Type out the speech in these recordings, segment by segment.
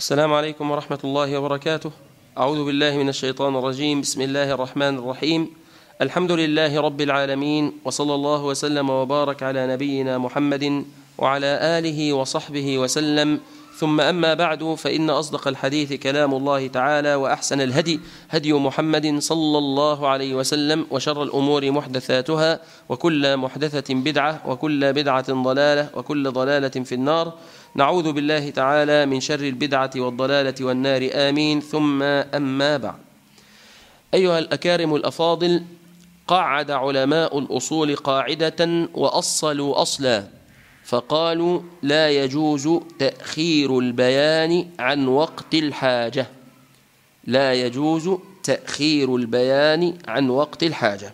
السلام عليكم ورحمة الله وبركاته. أعوذ بالله من الشيطان الرجيم. بسم الله الرحمن الرحيم. الحمد لله رب العالمين، وصلى الله وسلم وبارك على نبينا محمد وعلى آله وصحبه وسلم، ثم أما بعد، فإن أصدق الحديث كلام الله تعالى، وأحسن الهدي هدي محمد صلى الله عليه وسلم، وشر الأمور محدثاتها، وكل محدثة بدعة، وكل بدعة ضلالة، وكل ضلالة في النار. نعوذ بالله تعالى من شر البدعة والضلالة والنار، آمين. ثم أما بعد، أيها الأكارم الأفاضل، قعد علماء الأصول قاعدة وأصلوا أصلا، فقالوا: لا يجوز تأخير البيان عن وقت الحاجة. لا يجوز تأخير البيان عن وقت الحاجة.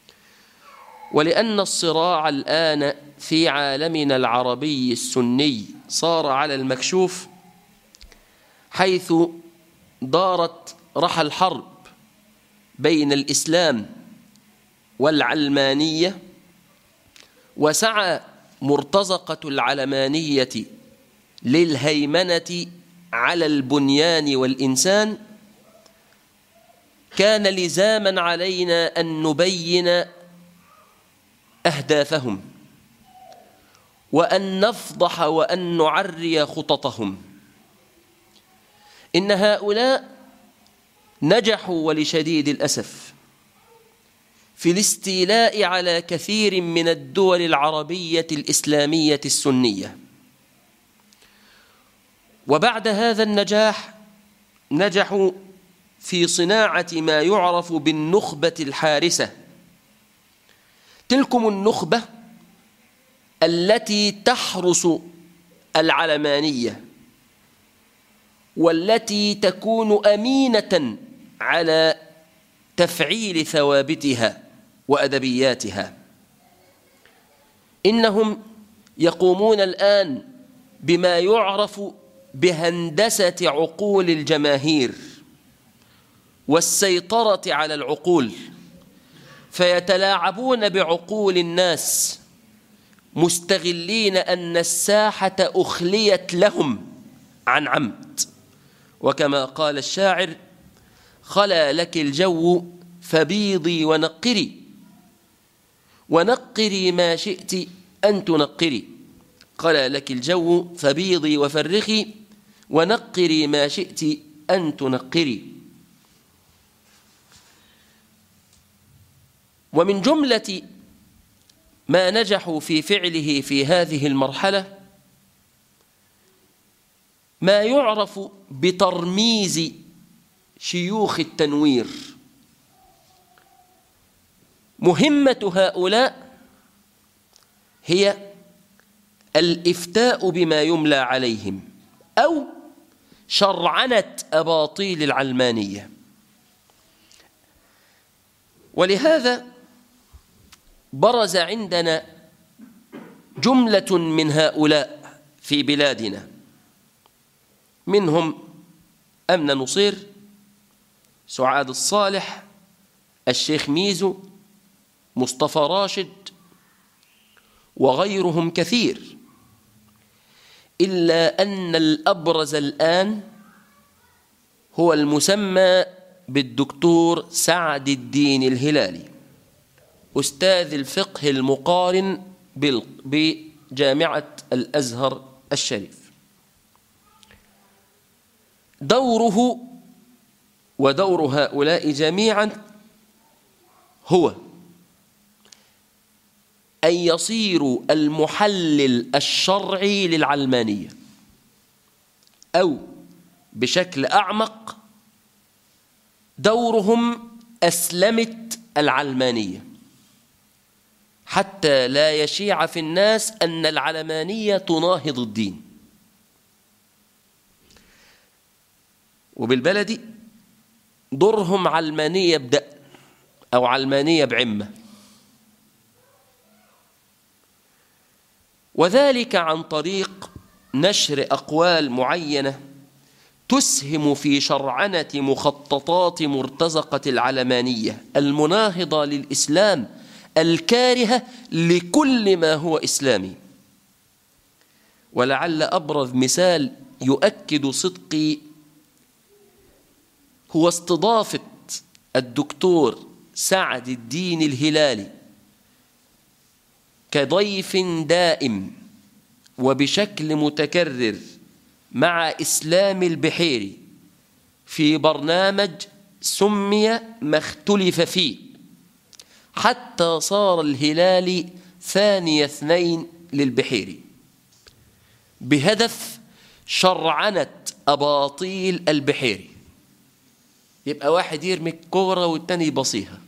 ولأن الصراع الآن في عالمنا العربي السني صار على المكشوف، حيث دارت رحى الحرب بين الإسلام والعلمانية، وسعى مرتزقة العلمانية للهيمنة على البنيان والإنسان، كان لزاما علينا أن نبين أهدافهم، وأن نفضح وأن نعري خططهم. إن هؤلاء نجحوا ولشديد الأسف في الاستيلاء على كثير من الدول العربية الإسلامية السنية، وبعد هذا النجاح نجحوا في صناعة ما يعرف بالنخبة الحارسة. تلكم النخبة التي تحرس العلمانية، والتي تكون أمينة على تفعيل ثوابتها وأدبياتها. إنهم يقومون الآن بما يعرف بهندسة عقول الجماهير والسيطرة على العقول، فيتلاعبون بعقول الناس، مستغلين أن الساحة أخليت لهم عن عمد. وكما قال الشاعر: خلا لك الجو فبيضي ونقري، ونقري ما شئت أن تنقري. خلا لك الجو فبيضي وفرخي، ونقري ما شئت أن تنقري. ومن جملة ما نجحوا في فعله في هذه المرحلة ما يعرف بترميز شيوخ التنوير. مهمة هؤلاء هي الإفتاء بما يملى عليهم، أو شرعنة أباطيل العلمانية. ولهذا برز عندنا جملة من هؤلاء في بلادنا، منهم أمنة نصير، سعاد الصالح، الشيخ ميزو، مصطفى راشد، وغيرهم كثير. إلا أن الأبرز الآن هو المسمى بالدكتور سعد الدين الهلالي، أستاذ الفقه المقارن بجامعة الأزهر الشريف. دوره ودور هؤلاء جميعا هو أن يصيروا المحلل الشرعي للعلمانية، أو بشكل أعمق دورهم أسلمة العلمانية، حتى لا يشيع في الناس أن العلمانية تناهض الدين. وبالبلدي دورهم علمانية بدأ، أو علمانية بعمة، وذلك عن طريق نشر أقوال معينة تسهم في شرعنة مخططات مرتزقة العلمانية المناهضة للإسلام، الكارهة لكل ما هو إسلامي. ولعل أبرز مثال يؤكد صدقي هو استضافة الدكتور سعد الدين الهلالي كضيف دائم وبشكل متكرر مع إسلام البحيري في برنامج سمي ما اختلف فيه، حتى صار الهلالي ثاني اثنين للبحيري، بهدف شرعنة أباطيل البحيري. يبقى واحد يرمي الكورة والتاني يبصيها،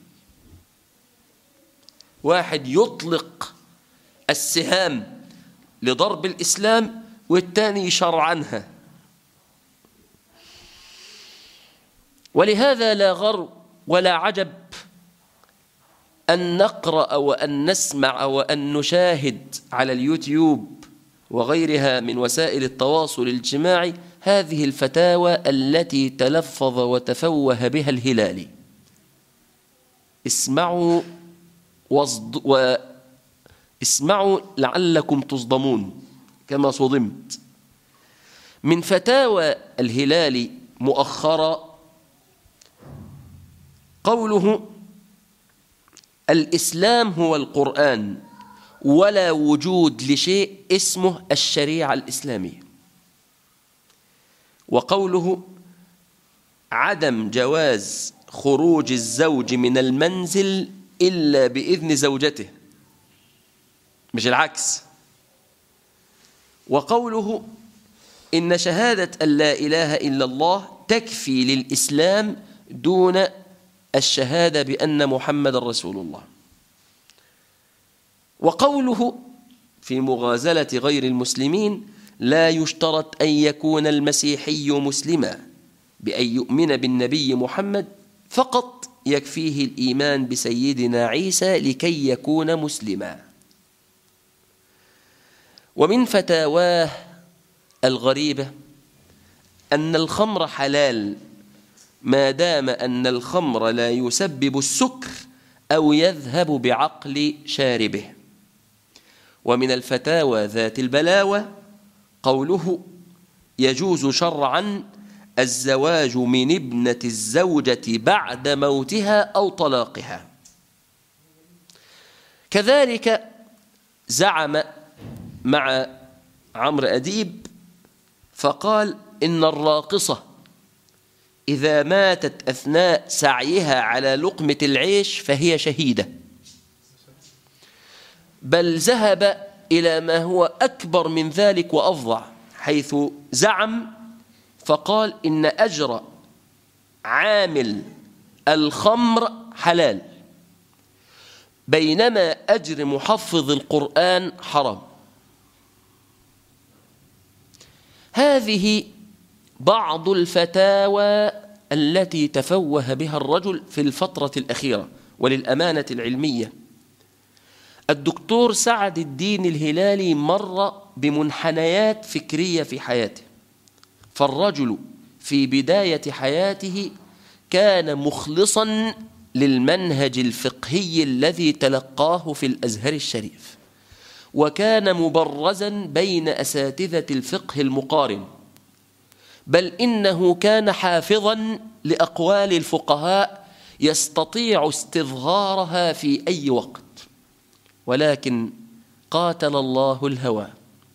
واحد يطلق السهام لضرب الإسلام والتاني يشرعنها. ولهذا لا غر ولا عجب أن نقرأ وأن نسمع وأن نشاهد على اليوتيوب وغيرها من وسائل التواصل الاجتماعي هذه الفتاوى التي تلفظ وتفوه بها الهلالي. اسمعوا لعلكم تصدمون كما صدمت. من فتاوى الهلالي مؤخرا قوله: الإسلام هو القرآن ولا وجود لشيء اسمه الشريعة الإسلامية. وقوله: عدم جواز خروج الزوج من المنزل إلا بإذن زوجته، مش العكس. وقوله: إن شهادة أن لا إله إلا الله تكفي للإسلام دون الشهادة بأن محمد رسول الله. وقوله في مغازلة غير المسلمين: لا يشترط أن يكون المسيحي مسلما، بأن يؤمن بالنبي محمد فقط يكفيه الإيمان بسيدنا عيسى لكي يكون مسلما. ومن فتاواه الغريبة أن الخمر حلال ما دام أن الخمر لا يسبب السكر أو يذهب بعقل شاربه. ومن الفتاوى ذات البلاوة قوله: يجوز شرعا الزواج من ابنة الزوجة بعد موتها أو طلاقها. كذلك زعم مع عمرو أديب فقال: إن الراقصة إذا ماتت أثناء سعيها على لقمة العيش فهي شهيدة. بل ذهب إلى ما هو أكبر من ذلك وأفظع، حيث زعم فقال: إن أجر عامل الخمر حلال، بينما أجر محفظ القرآن حرام. هذه بعض الفتاوى التي تفوه بها الرجل في الفترة الأخيرة. وللأمانة العلمية الدكتور سعد الدين الهلالي مر بمنحنيات فكرية في حياته. فالرجل في بداية حياته كان مخلصا للمنهج الفقهي الذي تلقاه في الأزهر الشريف، وكان مبرزا بين أساتذة الفقه المقارن، بل إنه كان حافظا لأقوال الفقهاء يستطيع استظهارها في أي وقت. ولكن قاتل الله الهوى.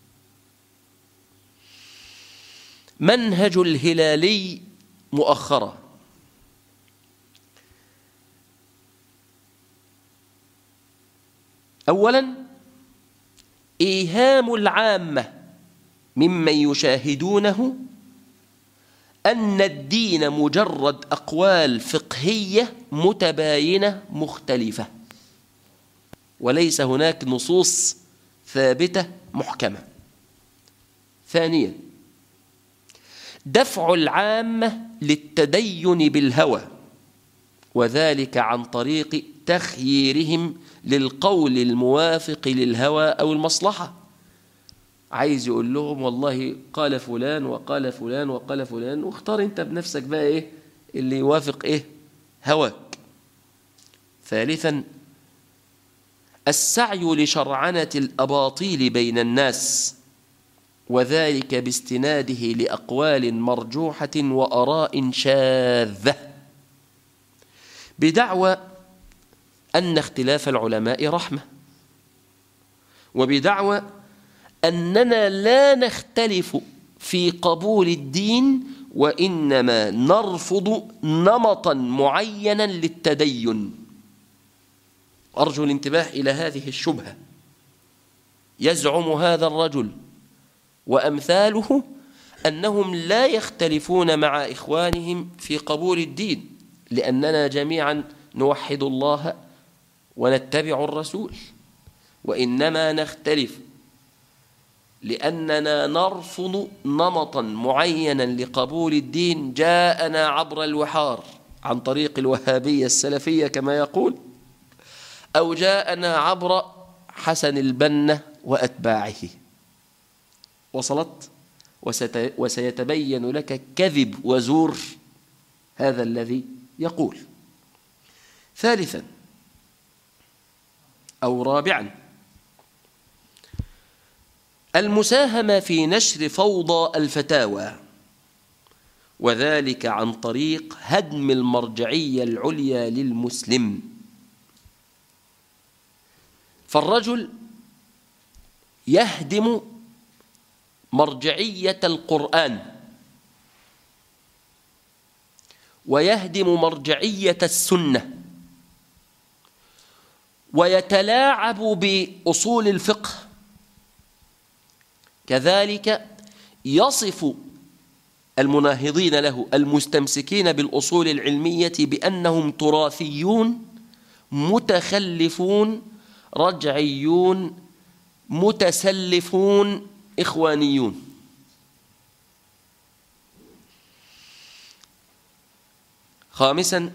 منهج الهلالي مؤخرا: أولا، إيهام العامة ممن يشاهدونه أن الدين مجرد أقوال فقهية متباينة مختلفة، وليس هناك نصوص ثابتة محكمة. ثانيا، دفع العامة للتدين بالهوى، وذلك عن طريق تخييرهم للقول الموافق للهوى أو المصلحة. عايز يقول لهم والله قال فلان وقال فلان وقال فلان، واختار انت بنفسك بقى ايه اللي يوافق ايه هواك. ثالثا، السعي لشرعنة الأباطيل بين الناس، وذلك باستناده لأقوال مرجوحة وآراء شاذة، بدعوى أن اختلاف العلماء رحمة، وبدعوى أننا لا نختلف في قبول الدين، وإنما نرفض نمطا معينا للتدين. أرجو الانتباه إلى هذه الشبهة. يزعم هذا الرجل وأمثاله أنهم لا يختلفون مع إخوانهم في قبول الدين، لأننا جميعا نوحد الله ونتبع الرسول، وإنما نختلف لأننا نرفض نمطا معينا لقبول الدين جاءنا عبر الوحار عن طريق الوهابية السلفية كما يقول، أو جاءنا عبر حسن البنا وأتباعه. وصلت؟ وسيتبين لك كذب وزور هذا الذي يقول. ثالثا أو رابعا، المساهمة في نشر فوضى الفتاوى، وذلك عن طريق هدم المرجعية العليا للمسلم. فالرجل يهدم مرجعية القرآن، ويهدم مرجعية السنة، ويتلاعب بأصول الفقه. كذلك يصف المناهضين له المستمسكين بالأصول العلمية بأنهم تراثيون متخلفون رجعيون متسلفون إخوانيون. خامسا،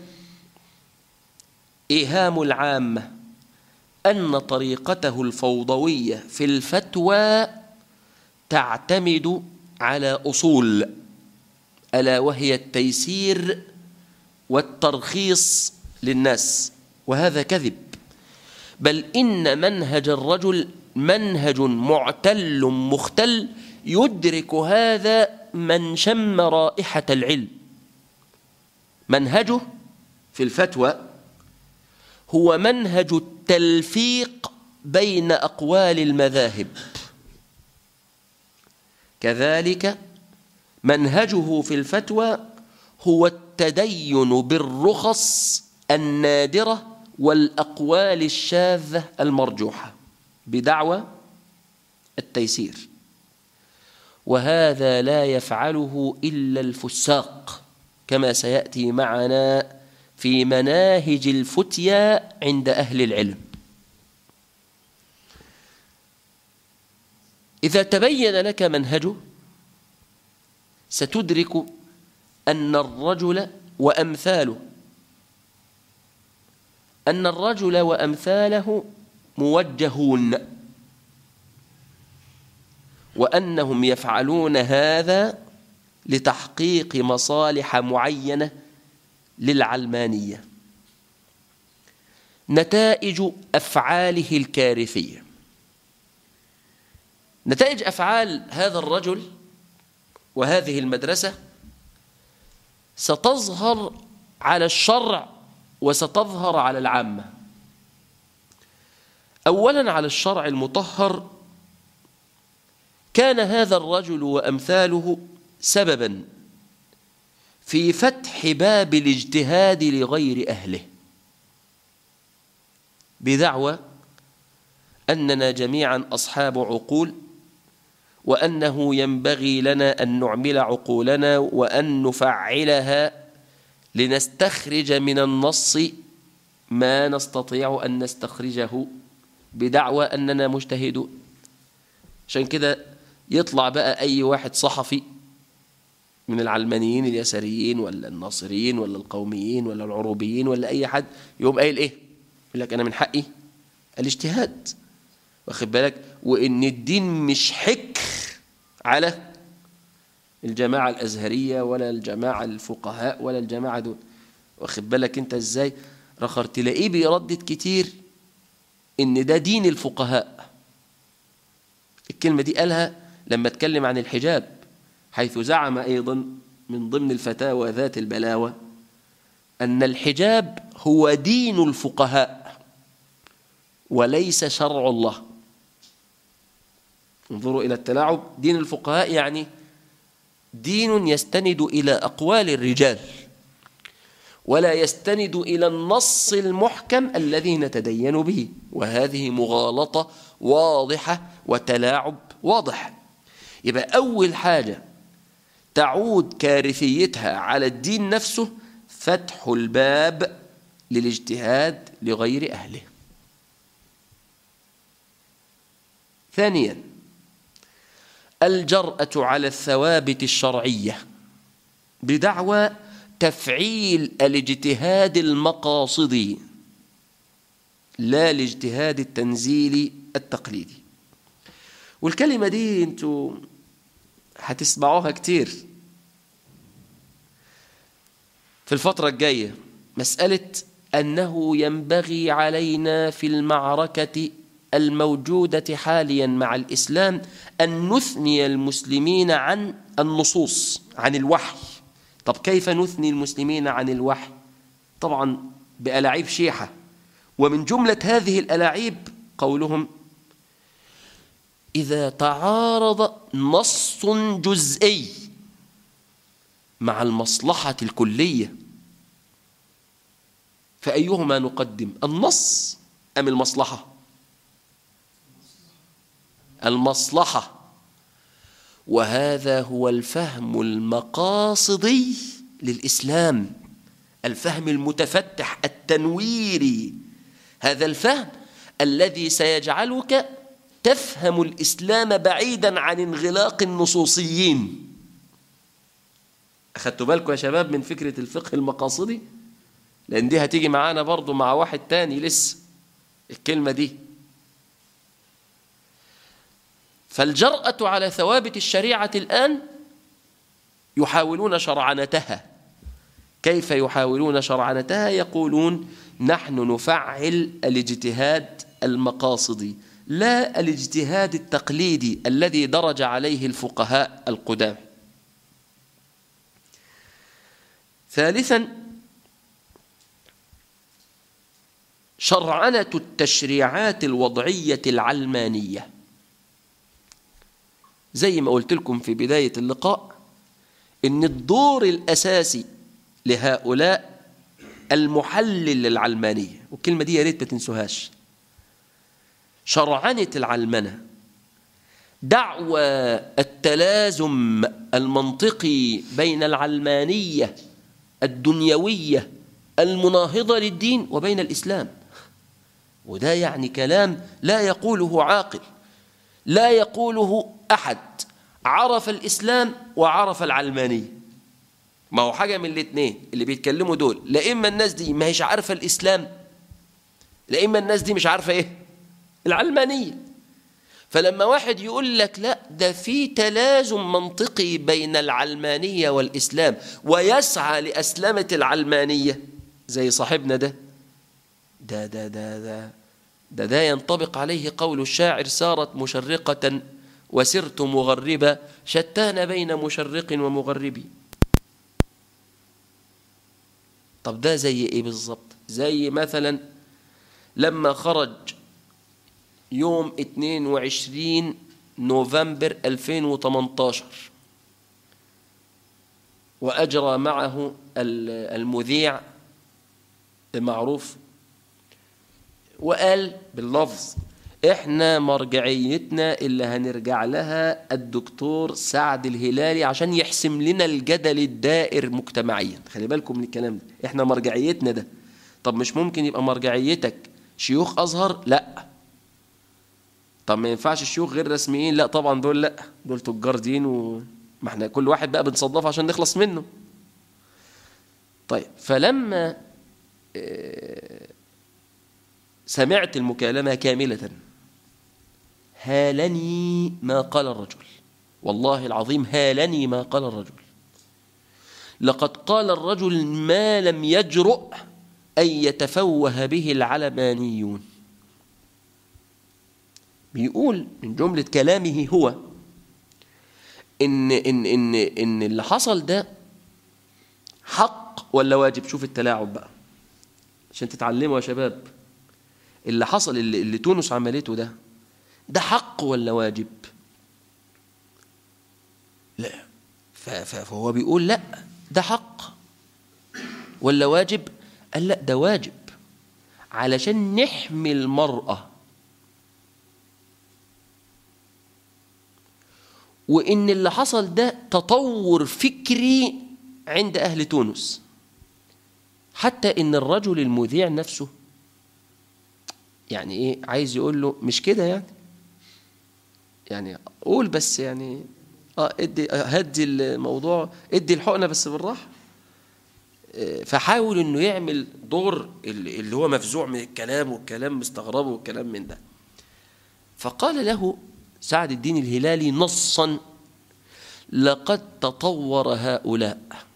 إيهام العامة أن طريقته الفوضوية في الفتوى تعتمد على أصول، ألا وهي التيسير والترخيص للناس، وهذا كذب. بل إن منهج الرجل منهج معتل مختل، يدرك هذا من شم رائحة العلم. منهجه في الفتوى هو منهج التلفيق بين أقوال المذاهب. كذلك منهجه في الفتوى هو التدين بالرخص النادرة والأقوال الشاذة المرجوحة بدعوى التيسير، وهذا لا يفعله إلا الفساق، كما سيأتي معنا في مناهج الفتيا عند أهل العلم. إذا تبين لك منهجه ستدرك أن الرجل وأمثاله موجهون، وأنهم يفعلون هذا لتحقيق مصالح معينة للعلمانية. نتائج أفعاله الكارثية، نتائج أفعال هذا الرجل وهذه المدرسة ستظهر على الشرع وستظهر على العامة. أولا على الشرع المطهر، كان هذا الرجل وأمثاله سببا في فتح باب الاجتهاد لغير أهله، بدعوى أننا جميعا أصحاب عقول، وأنه ينبغي لنا أن نعمل عقولنا وأن نفعلها لنستخرج من النص ما نستطيع أن نستخرجه، بدعوى أننا مجتهدون. عشان كده يطلع بقى أي واحد صحفي من العلمانيين اليساريين ولا الناصريين ولا القوميين ولا العروبيين ولا أي حد، يقوم قايل إيه؟ يقول لك أنا من حقي الاجتهاد، واخد بالك، وإن الدين مش حكر على الجماعة الأزهرية ولا الجماعة الفقهاء ولا الجماعة دول، واخد بالك أنت إزاي؟ رخر تلاقيه بيردد كتير إن ده دين الفقهاء. الكلمة دي قالها لما اتكلم عن الحجاب، حيث زعم أيضا من ضمن الفتاوى ذات البلاوة أن الحجاب هو دين الفقهاء وليس شرع الله. انظروا إلى التلاعب، دين الفقهاء يعني دين يستند إلى أقوال الرجال ولا يستند إلى النص المحكم الذي نتدين به، وهذه مغالطة واضحة وتلاعب واضح. يبقى أول حاجة تعود كارثيتها على الدين نفسه فتح الباب للاجتهاد لغير أهله. ثانيا، الجرأة على الثوابت الشرعية بدعوى تفعيل الاجتهاد المقاصدي لا الاجتهاد التنزيلي التقليدي. والكلمة دي انتوا هتسمعوها كتير في الفترة الجاية، مسألة أنه ينبغي علينا في المعركة الموجودة حاليا مع الإسلام أن نثني المسلمين عن النصوص، عن الوحي. طب كيف نثني المسلمين عن الوحي؟ طبعا بألاعيب شيحة، ومن جملة هذه الألاعيب قولهم إذا تعارض نص جزئي مع المصلحة الكلية فأيهما نقدم، النص أم المصلحة؟ المصلحة. وهذا هو الفهم المقاصدي للإسلام، الفهم المتفتح التنويري، هذا الفهم الذي سيجعلك تفهم الإسلام بعيدا عن انغلاق النصوصيين. أخذتوا بالكم يا شباب من فكرة الفقه المقاصدي؟ لأن دي هتيجي معانا برضو مع واحد تاني لسه الكلمة دي. فالجرأة على ثوابت الشريعة الآن يحاولون شرعنتها. كيف يحاولون شرعنتها؟ يقولون نحن نفعل الاجتهاد المقاصدي لا الاجتهاد التقليدي الذي درج عليه الفقهاء القدام. ثالثا، شرعنة التشريعات الوضعية العلمانية. زي ما قلت لكم في بداية اللقاء إن الدور الأساسي لهؤلاء المحلل للعلمانية، والكلمة دي يا ريت ما تنسوهاش، شرعنة العلمنة، دعوى التلازم المنطقي بين العلمانية الدنيوية المناهضة للدين وبين الإسلام. وده يعني كلام لا يقوله عاقل، لا يقوله أحد عرف الإسلام وعرف العلمانية. ما هو حاجة من الاثنين اللي بيتكلموا دول، لا إما الناس دي ما هيش عارفة الإسلام، لا إما الناس دي مش عارفة إيه العلمانية. فلما واحد يقول لك لا ده في تلازم منطقي بين العلمانية والإسلام ويسعى لأسلمة العلمانية زي صاحبنا ده ينطبق عليه قول الشاعر سارت مشرقة وسرت مغربة شتان بين مشرق ومغرب. طب ده زي ايه بالظبط؟ زي مثلا لما خرج يوم 22 نوفمبر 2018 وأجرى معه المذيع المعروف وقال باللفظ احنا مرجعيتنا اللي هنرجع لها الدكتور سعد الهلالي عشان يحسم لنا الجدل الدائر مجتمعيا. خلي بالكم من الكلام ده، احنا مرجعيتنا ده. طب مش ممكن يبقى مرجعيتك شيوخ أزهر؟ لا. طب ما ينفعش الشيوخ غير رسميين؟ لا طبعا دول لا، دول تجار دين وما احنا كل واحد بقى بنصدفه عشان نخلص منه. طيب فلما سمعت المكالمة كاملة هالني ما قال الرجل، والله العظيم هالني ما قال الرجل. لقد قال الرجل ما لم يجرؤ أن يتفوه به العلمانيون. بيقول من جملة كلامه هو إن اللي حصل ده حق ولا واجب. شوف التلاعب بقى عشان تتعلموا يا شباب. اللي حصل اللي تونس عملته ده حق ولا واجب؟ لا. فهو بيقول لا ده حق ولا واجب؟ قال لا ده واجب علشان نحمي المرأة، وإن اللي حصل ده تطور فكري عند أهل تونس، حتى إن الرجل المذيع نفسه يعني إيه عايز يقول له مش كده يعني قول بس يعني ادي هدي الموضوع، ادي الحقنة بس بالراحة. فحاول إنه يعمل دور اللي هو مفزوع من الكلام والكلام مستغربه والكلام من ده. فقال له سعد الدين الهلالي نصا: لقد تطور هؤلاء.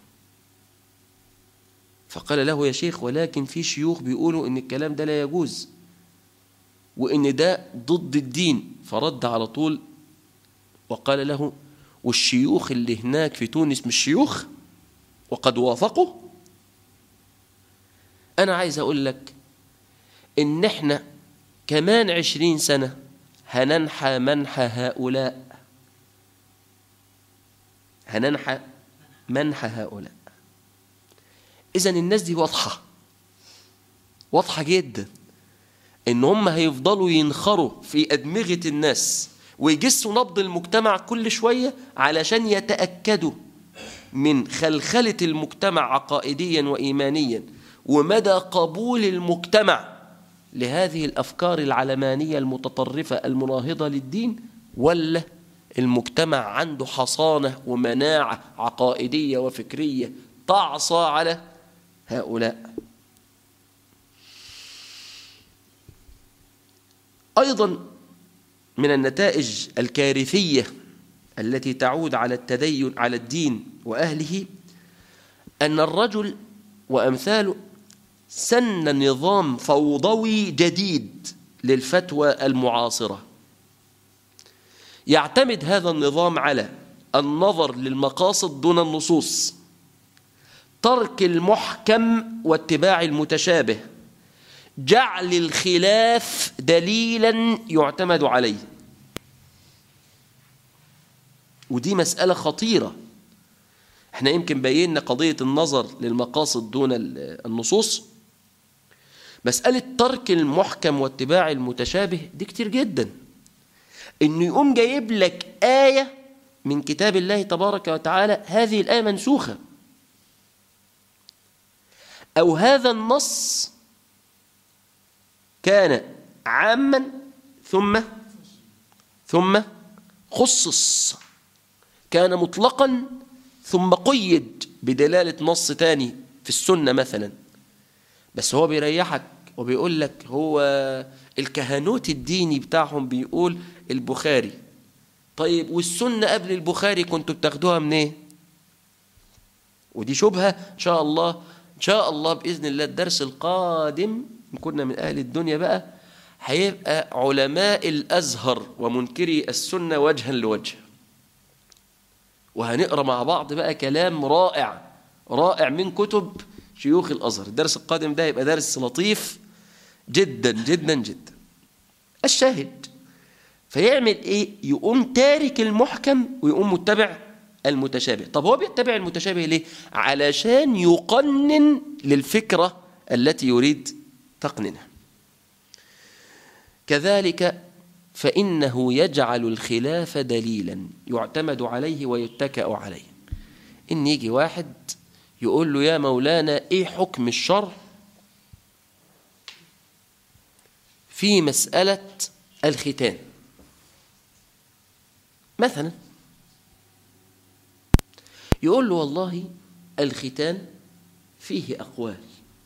فقال له يا شيخ ولكن في شيوخ بيقولوا إن الكلام ده لا يجوز وإن ده ضد الدين. فرد على طول وقال له: والشيوخ اللي هناك في تونس مش شيوخ وقد وافقوا؟ أنا عايز أقول لك إن إحنا كمان 20 سنة هننحى منحى هؤلاء، هننحى منحى هؤلاء. إذن الناس دي واضحة جدا إن هم هيفضلوا ينخروا في أدمغة الناس ويجسوا نبض المجتمع كل شوية علشان يتأكدوا من خلخلة المجتمع عقائديا وإيمانيا ومدى قبول المجتمع لهذه الأفكار العلمانية المتطرفة المناهضة للدين، ولا المجتمع عنده حصانة ومناعة عقائدية وفكرية تعصى على هؤلاء. أيضا من النتائج الكارثية التي تعود على التدين على الدين وأهله أن الرجل وأمثاله سن نظام فوضوي جديد للفتوى المعاصرة. يعتمد هذا النظام على النظر للمقاصد دون النصوص، ترك المحكم واتباع المتشابه، جعل الخلاف دليلا يعتمد عليه. ودي مسألة خطيرة. احنا يمكن بينا قضية النظر للمقاصد دون النصوص. مسألة ترك المحكم واتباع المتشابه دي كتير جدا. انه يقوم جايب لك آية من كتاب الله تبارك وتعالى هذه الآية منسوخة، أو هذا النص كان عاما ثم خصص، كان مطلقا ثم قيد بدلالة نص تاني في السنة مثلا. بس هو بيريحك وبيقول لك هو الكهنوت الديني بتاعهم بيقول البخاري. طيب والسنة قبل البخاري كنتوا بتاخدوها منين؟ ودي شبهة. إن شاء الله بإذن الله الدرس القادم كنا من أهل الدنيا بقى هيبقى علماء الأزهر ومنكري السنة وجها لوجه، وهنقرأ مع بعض بقى كلام رائع من كتب شيوخ الأزهر. الدرس القادم ده يبقى درس لطيف جدا جدا جدا. الشاهد فيعمل إيه؟ يقوم تارك المحكم ويقوم متبع المتشابه. طب هو بيتبع المتشابه ليه؟ علشان يقنن للفكرة التي يريد تقنينها. كذلك فإنه يجعل الخلاف دليلا يعتمد عليه ويتكأ عليه. إن يجي واحد يقول له يا مولانا إيه حكم الشرع في مسألة الختان مثلا، يقول له والله الختان فيه أقوال،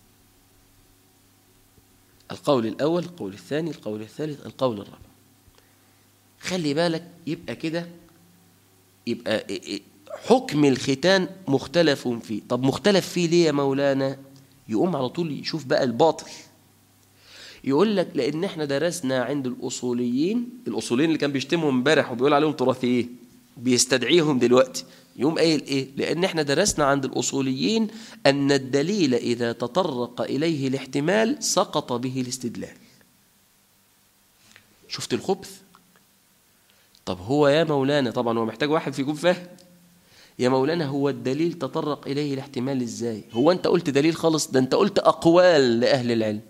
القول الأول، القول الثاني، القول الثالث، القول الرابع. خلي بالك يبقى كده، يبقى حكم الختان مختلف فيه. طب مختلف فيه ليه يا مولانا؟ يقوم على طول يشوف بقى الباطل. يقول لك لأن احنا درسنا عند الأصوليين اللي كان بيشتمهم امبارح وبيقول عليهم تراثيين، بيستدعيهم دلوقتي، يقوم قايل إيه؟ لأن احنا درسنا عند الأصوليين أن الدليل إذا تطرق إليه الاحتمال سقط به الاستدلال. شفت الخبث؟ طب هو يا مولانا، طبعا هو محتاج واحد فيكم فاهم، يا مولانا هو الدليل تطرق إليه الاحتمال إزاي؟ هو أنت قلت دليل خالص؟ ده أنت قلت أقوال لأهل العلم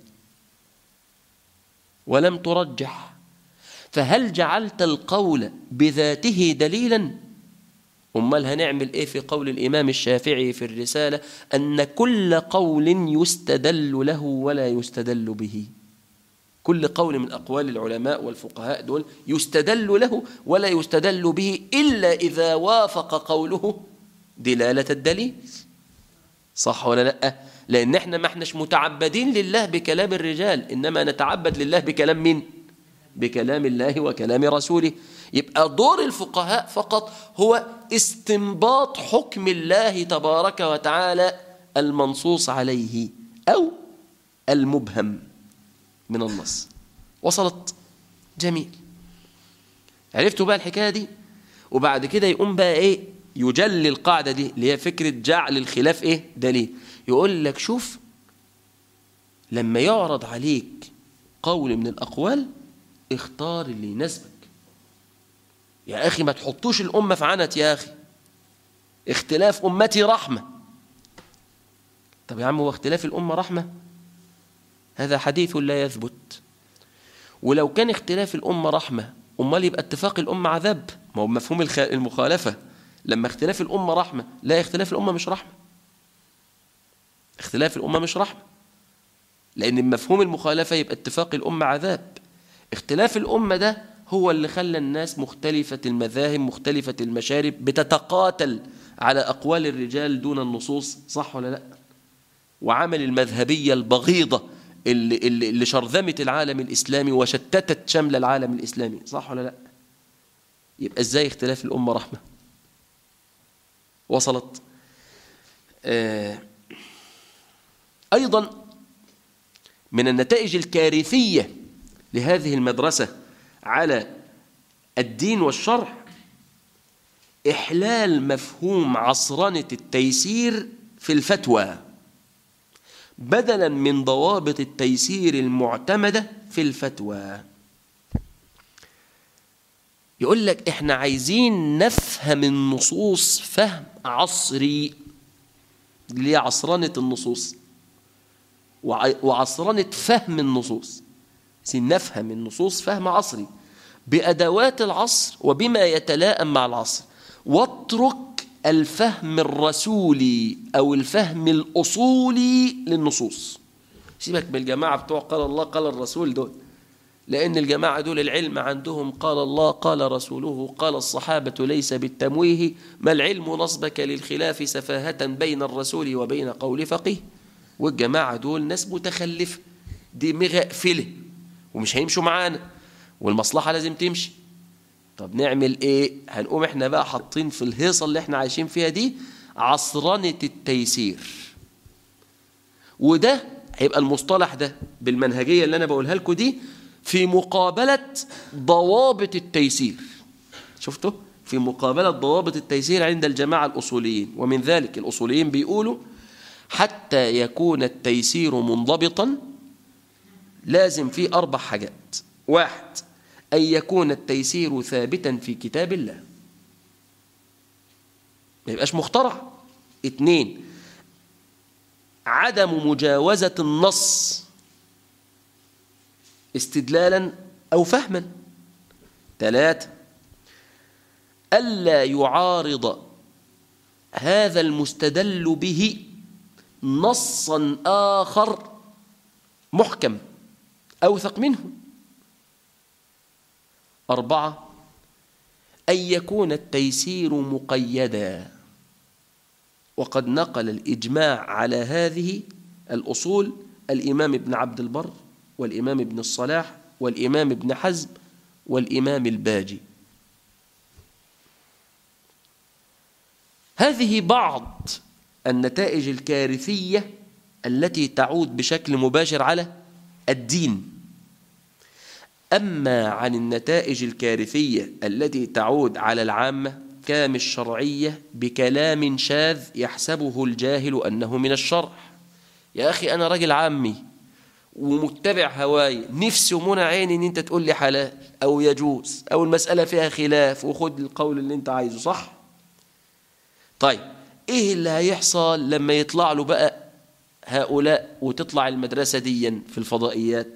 ولم ترجح، فهل جعلت القول بذاته دليلا؟ أمال هنعمل إيه في قول الإمام الشافعي في الرسالة أن كل قول يستدل له ولا يستدل به؟ كل قول من أقوال العلماء والفقهاء دول يستدل له ولا يستدل به إلا إذا وافق قوله دلالة الدليل. صح ولا لأ؟ لأن احنا ما احناش متعبدين لله بكلام الرجال، إنما نتعبد لله بكلام مين؟ بكلام الله وكلام رسوله. يبقى دور الفقهاء فقط هو استنباط حكم الله تبارك وتعالى المنصوص عليه أو المبهم من النص. وصلت؟ جميل. عرفتوا بقى الحكاية دي؟ وبعد كده يقوم بقى إيه؟ يجلي القاعدة دي اللي هي فكرة جعل الخلاف إيه؟ دليل. يقول لك شوف، لما يعرض عليك قول من الأقوال اختار اللي يناسبك. يا أخي ما تحطوش الأمة في عنت يا أخي، اختلاف أمتي رحمة. طب يا عم هو اختلاف الأمة رحمة؟ هذا حديث لا يثبت. ولو كان اختلاف الأمة رحمة أمال يبقى اتفاق الأمة عذاب؟ ما هو مفهوم المخالفة. لما اختلاف الأمة رحمة، لا، اختلاف الأمة مش رحمة. اختلاف الأمة مش رحمة، لأن مفهوم المخالفة يبقى اتفاق الأمة عذاب. اختلاف الأمة ده هو اللي خلى الناس مختلفة المذاهب مختلفة المشارب بتتقاتل على أقوال الرجال دون النصوص. صح ولا لا؟ وعمل المذهبية البغيضة اللي شرذمت العالم الإسلامي وشتتت شمل العالم الإسلامي. صح ولا لا؟ يبقى إزاي اختلاف الأمة رحمة؟ وصلت؟ أيضا من النتائج الكارثية لهذه المدرسة على الدين والشرع إحلال مفهوم عصرنة التيسير في الفتوى بدلا من ضوابط التيسير المعتمدة في الفتوى. يقول لك إحنا عايزين نفهم النصوص فهم عصري، اللي هي عصرنة النصوص وعصرنة فهم النصوص. نفهم النصوص فهم عصري بأدوات العصر وبما يتلائم مع العصر، واترك الفهم الرسولي أو الفهم الأصولي للنصوص. سيبك من الجماعة بتوع قال الله قال الرسول دول، لأن الجماعة دول العلم عندهم قال الله قال رسوله قال الصحابة ليس بالتمويه، ما العلم نصبك للخلاف سفاهة بين الرسول وبين قول فقيه. والجماعة دول ناس متخلفة، دي مغفلة ومش هيمشوا معانا، والمصلحة لازم تمشي. طب نعمل ايه؟ هنقوم احنا بقى حاطين في الهيصة اللي احنا عايشين فيها دي عصرنة التيسير. وده هيبقى المصطلح ده بالمنهجية اللي انا بقولها لكم دي في مقابلة ضوابط التيسير. شفتوا؟ في مقابلة ضوابط التيسير عند الجماعة الأصوليين. ومن ذلك الأصوليين بيقولوا حتى يكون التيسير منضبطا لازم فيه 4 حاجات. 1، أن يكون التيسير ثابتا في كتاب الله، ما يبقاش مخترع. 2، عدم مجاوزة النص استدلالا أو فهما. 3، ألا يعارض هذا المستدل به نصا آخر محكم أوثق منه. 4، أن يكون التيسير مقيدا. وقد نقل الإجماع على هذه الأصول الإمام ابن عبد البر والإمام ابن الصلاح والإمام ابن حزم والإمام الباجي. هذه بعض النتائج الكارثية التي تعود بشكل مباشر على الدين. أما عن النتائج الكارثية التي تعود على العامة الأحكام الشرعية بكلام شاذ يحسبه الجاهل أنه من الشرع. يا أخي أنا راجل عامي ومتبع هواي، نفسي ومنى عيني ان انت تقول لي حلال او يجوز او المسألة فيها خلاف وخد القول اللي انت عايزه، صح؟ طيب ايه اللي هيحصل لما يطلع له بقى هؤلاء وتطلع المدرسة دي في الفضائيات؟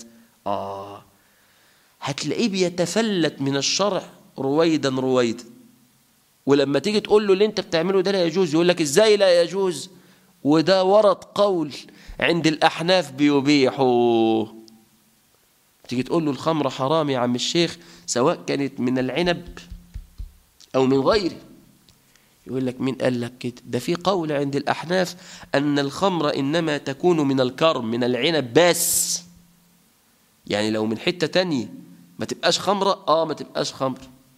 هتلاقيه بيتفلت من الشرع رويدا رويدا. ولما تيجي تقول له اللي انت بتعمله ده لا يجوز، يقول لك ازاي لا يجوز وده ورد قول عند الأحناف بيبيحوا. تيجي تقول له الخمر حرام يا عم الشيخ سواء كانت من العنب أو من غيره، يقول لك مين قال لك كده؟ ده في قول عند الأحناف أن الخمر إنما تكون من الكرم، من العنب بس، يعني لو من حتة تانية ما تبقاش خمرة، ما تبقاش خمر.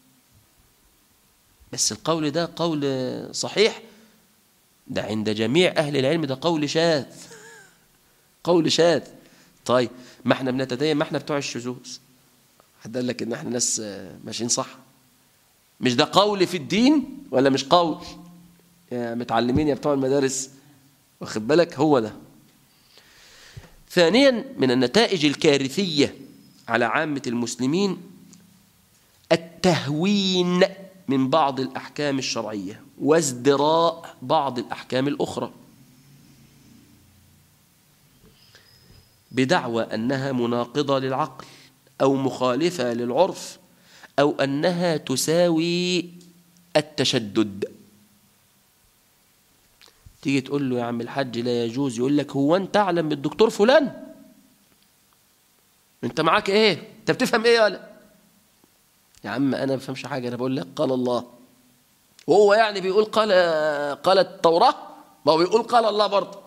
بس القول ده قول صحيح؟ ده عند جميع أهل العلم ده قول شاذ، قول شاذ. طيب ما احنا بنتدين، ما احنا بتوع الشذوذ، حد قال لك ان احنا ناس ماشيين صح؟ مش ده قول في الدين ولا مش قول؟ يا متعلمين يا بتوع المدارس، واخد بالك؟ هو ده. ثانيا من النتائج الكارثية على عامة المسلمين التهوين من بعض الأحكام الشرعية وازدراء بعض الأحكام الأخرى بدعوى أنها مناقضة للعقل أو مخالفة للعرف أو أنها تساوي التشدد. تيجي تقول له يا عم الحاج لا يجوز، يقول لك هو أنت أعلم بالدكتور فلان؟ أنت معاك إيه؟ أنت بتفهم إيه ولا؟ يا عم أنا ما بفهمش حاجة، أنا بقول لك قال الله، وهو يعني بيقول قال التوراة، ما هو بيقول قال الله برضه.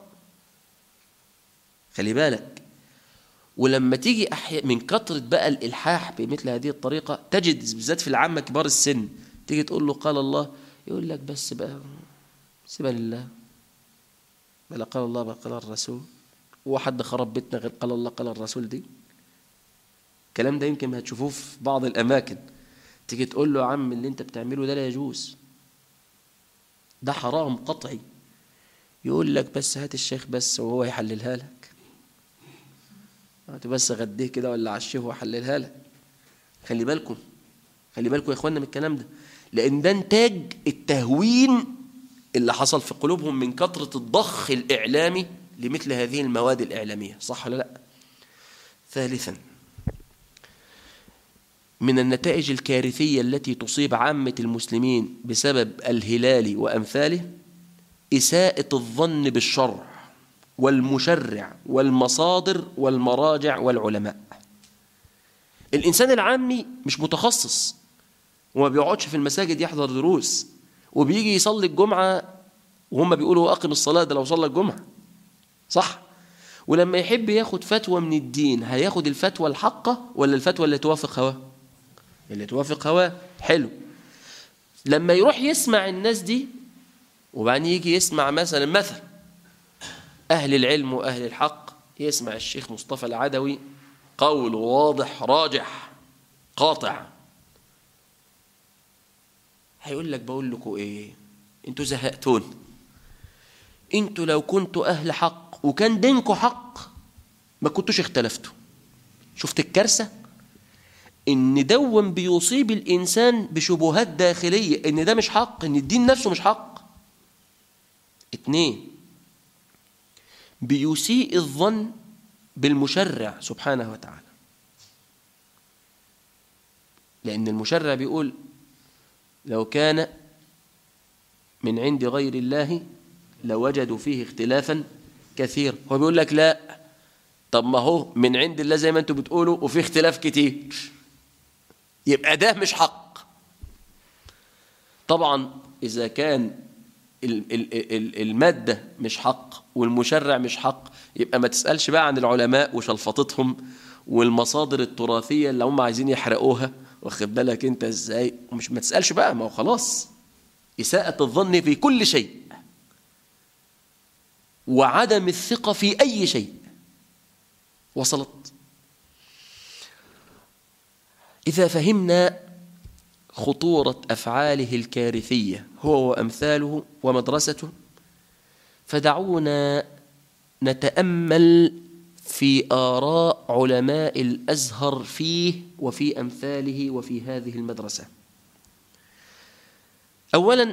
خلي بالك. ولما تيجي من كثرة بقى الإلحاح بمثل هذه الطريقة تجد بالذات في العامة كبار السن، تيجي تقول له قال الله يقول لك بس بقى سيبها لله، بلا قال الله بقى قال الرسول، هو حد خرب بيتنا غير قال الله قال الرسول دي؟ الكلام ده يمكن ما هتشوفوه في بعض الأماكن. تيجي تقول له يا عم اللي انت بتعمله ده لا يجوز، ده حرام قطعي، يقول لك بس هات الشيخ بس وهو يحللها لك، هات بس غديه كده ولا عشيه وحللها لك. خلي بالكم، خلي بالكم يا اخوانا من الكلام ده، لان ده انتاج التهوين اللي حصل في قلوبهم من كثرة الضخ الإعلامي لمثل هذه المواد الإعلامية، صح ولا لا؟ ثالثا من النتائج الكارثية التي تصيب عامة المسلمين بسبب الهلال وأمثاله إساءة الظن بالشرع والمشرع والمصادر والمراجع والعلماء. الإنسان العامي مش متخصص وما بيقعدش في المساجد يحضر دروس، وبيجي يصلي الجمعة وهم بيقولوا أقم الصلاة ده لو صلى الجمعة، صح؟ ولما يحب ياخد فتوى من الدين هياخد الفتوى الحقة ولا الفتوى اللي توافق هواه؟ اللي توافق هواه. حلو. لما يروح يسمع الناس دي وبعدين يجي يسمع مثلا أهل العلم وأهل الحق، يسمع الشيخ مصطفى العدوي قول واضح راجح قاطع، هيقول لك بقول لكم إيه؟ أنتوا زهقتون، أنتوا لو كنتوا أهل حق وكان دينكم حق ما كنتوش اختلفتوا. شفت الكارثة؟ إن دوم بيصيب الإنسان بشبهات داخلية إن ده مش حق، إن الدين نفسه مش حق. 2 بيسيء الظن بالمشرع سبحانه وتعالى، لأن المشرع بيقول لو كان من عند غير الله لوجدوا فيه اختلافا كثير، هو بيقول لك لا، طب ما هو من عند الله زي ما انتم بتقولوا وفي اختلاف كتير، يبقى ده مش حق. طبعا إذا كان المادة مش حق والمشرع مش حق، يبقى ما تسألش بقى عن العلماء وشلفطتهم والمصادر التراثية اللي هم عايزين يحرقوها، واخد بالك انت ازاي؟ ومش ما تسألش بقى، ما هو خلاص إساءة الظن في كل شيء وعدم الثقة في أي شيء وصلت. إذا فهمنا خطورة أفعاله الكارثية هو وأمثاله ومدرسته، فدعونا نتأمل في آراء علماء الأزهر فيه وفي أمثاله وفي هذه المدرسة. أولا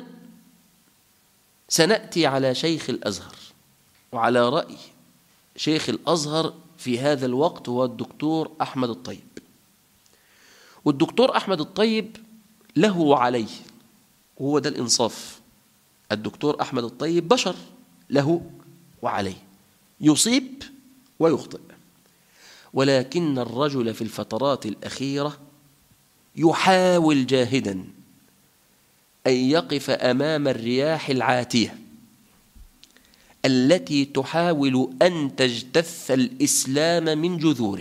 سنأتي على شيخ الأزهر، وعلى رأي شيخ الأزهر في هذا الوقت هو الدكتور أحمد الطيب. والدكتور أحمد الطيب له وعليه، وهو ده الإنصاف. الدكتور أحمد الطيب بشر، له وعليه، يصيب ويخطئ، ولكن الرجل في الفترات الأخيرة يحاول جاهدا أن يقف أمام الرياح العاتية التي تحاول أن تجتث الإسلام من جذوره.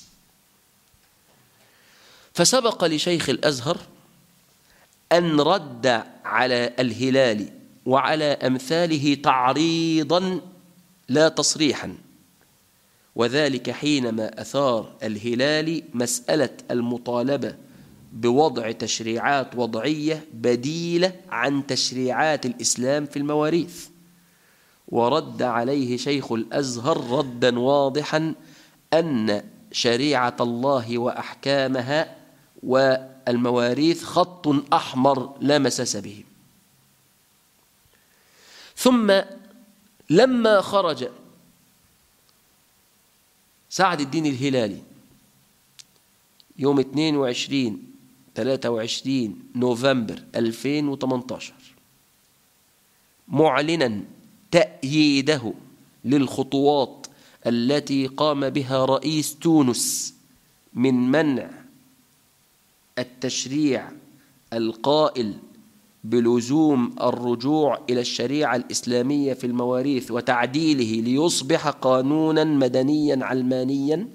فسبق لشيخ الأزهر أن رد على الهلال وعلى أمثاله تعريضا لا تصريحا، وذلك حينما أثار الهلال مسألة المطالبة بوضع تشريعات وضعية بديلة عن تشريعات الإسلام في المواريث، ورد عليه شيخ الأزهر ردا واضحا أن شريعة الله وأحكامها والمواريث خط أحمر لا مساس به. ثم لما خرج سعد الدين الهلالي يوم 23 نوفمبر 2018 معلنا تأييده للخطوات التي قام بها رئيس تونس من منع التشريع القائل بلزوم الرجوع إلى الشريعة الإسلامية في المواريث وتعديله ليصبح قانونا مدنيا علمانيا،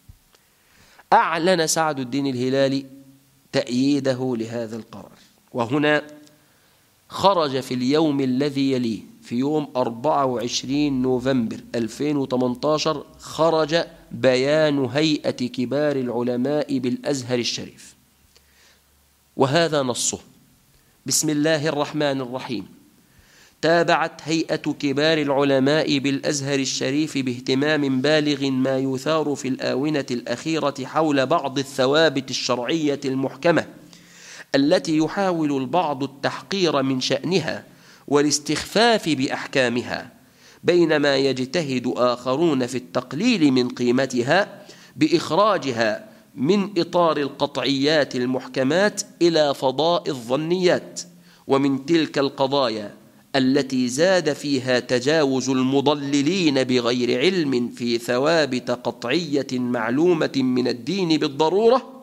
أعلن سعد الدين الهلالي تأييده لهذا القرار. وهنا خرج في اليوم الذي يليه في يوم 24 نوفمبر 2018 خرج بيان هيئة كبار العلماء بالأزهر الشريف، وهذا نصه: بسم الله الرحمن الرحيم. تابعت هيئة كبار العلماء بالأزهر الشريف باهتمام بالغ ما يثار في الآونة الأخيرة حول بعض الثوابت الشرعية المحكمة التي يحاول البعض التحقير من شأنها والاستخفاف بأحكامها، بينما يجتهد آخرون في التقليل من قيمتها بإخراجها من إطار القطعيات المحكمات إلى فضاء الظنيات، ومن تلك القضايا التي زاد فيها تجاوز المضللين بغير علم في ثوابت قطعية معلومة من الدين بالضرورة،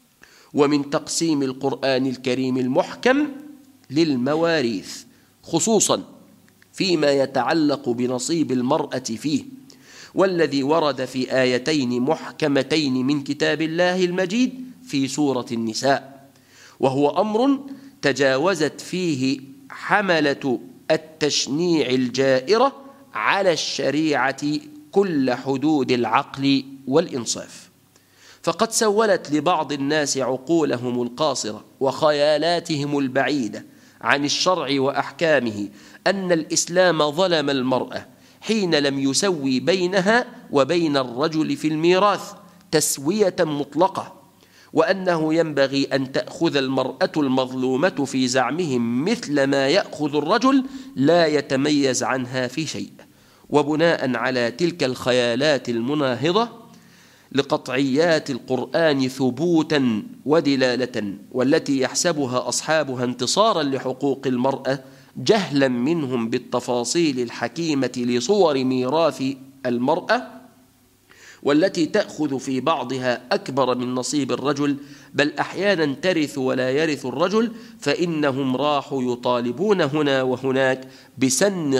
ومن تقسيم القرآن الكريم المحكم للمواريث، خصوصا فيما يتعلق بنصيب المرأة فيه، والذي ورد في آيتين محكمتين من كتاب الله المجيد في سورة النساء، وهو أمر تجاوزت فيه حملة التشنيع الجائرة على الشريعة كل حدود العقل والإنصاف. فقد سولت لبعض الناس عقولهم القاصرة وخيالاتهم البعيدة عن الشرع وأحكامه أن الإسلام ظلم المرأة حين لم يسوي بينها وبين الرجل في الميراث تسوية مطلقة، وأنه ينبغي أن تأخذ المرأة المظلومة في زعمهم مثل ما يأخذ الرجل لا يتميز عنها في شيء. وبناء على تلك الخيالات المناهضة لقطعيات القرآن ثبوتا ودلالة، والتي يحسبها أصحابها انتصارا لحقوق المرأة جهلا منهم بالتفاصيل الحكيمة لصور ميراث المرأة، والتي تأخذ في بعضها أكبر من نصيب الرجل، بل أحيانا ترث ولا يرث الرجل، فإنهم راحوا يطالبون هنا وهناك بسن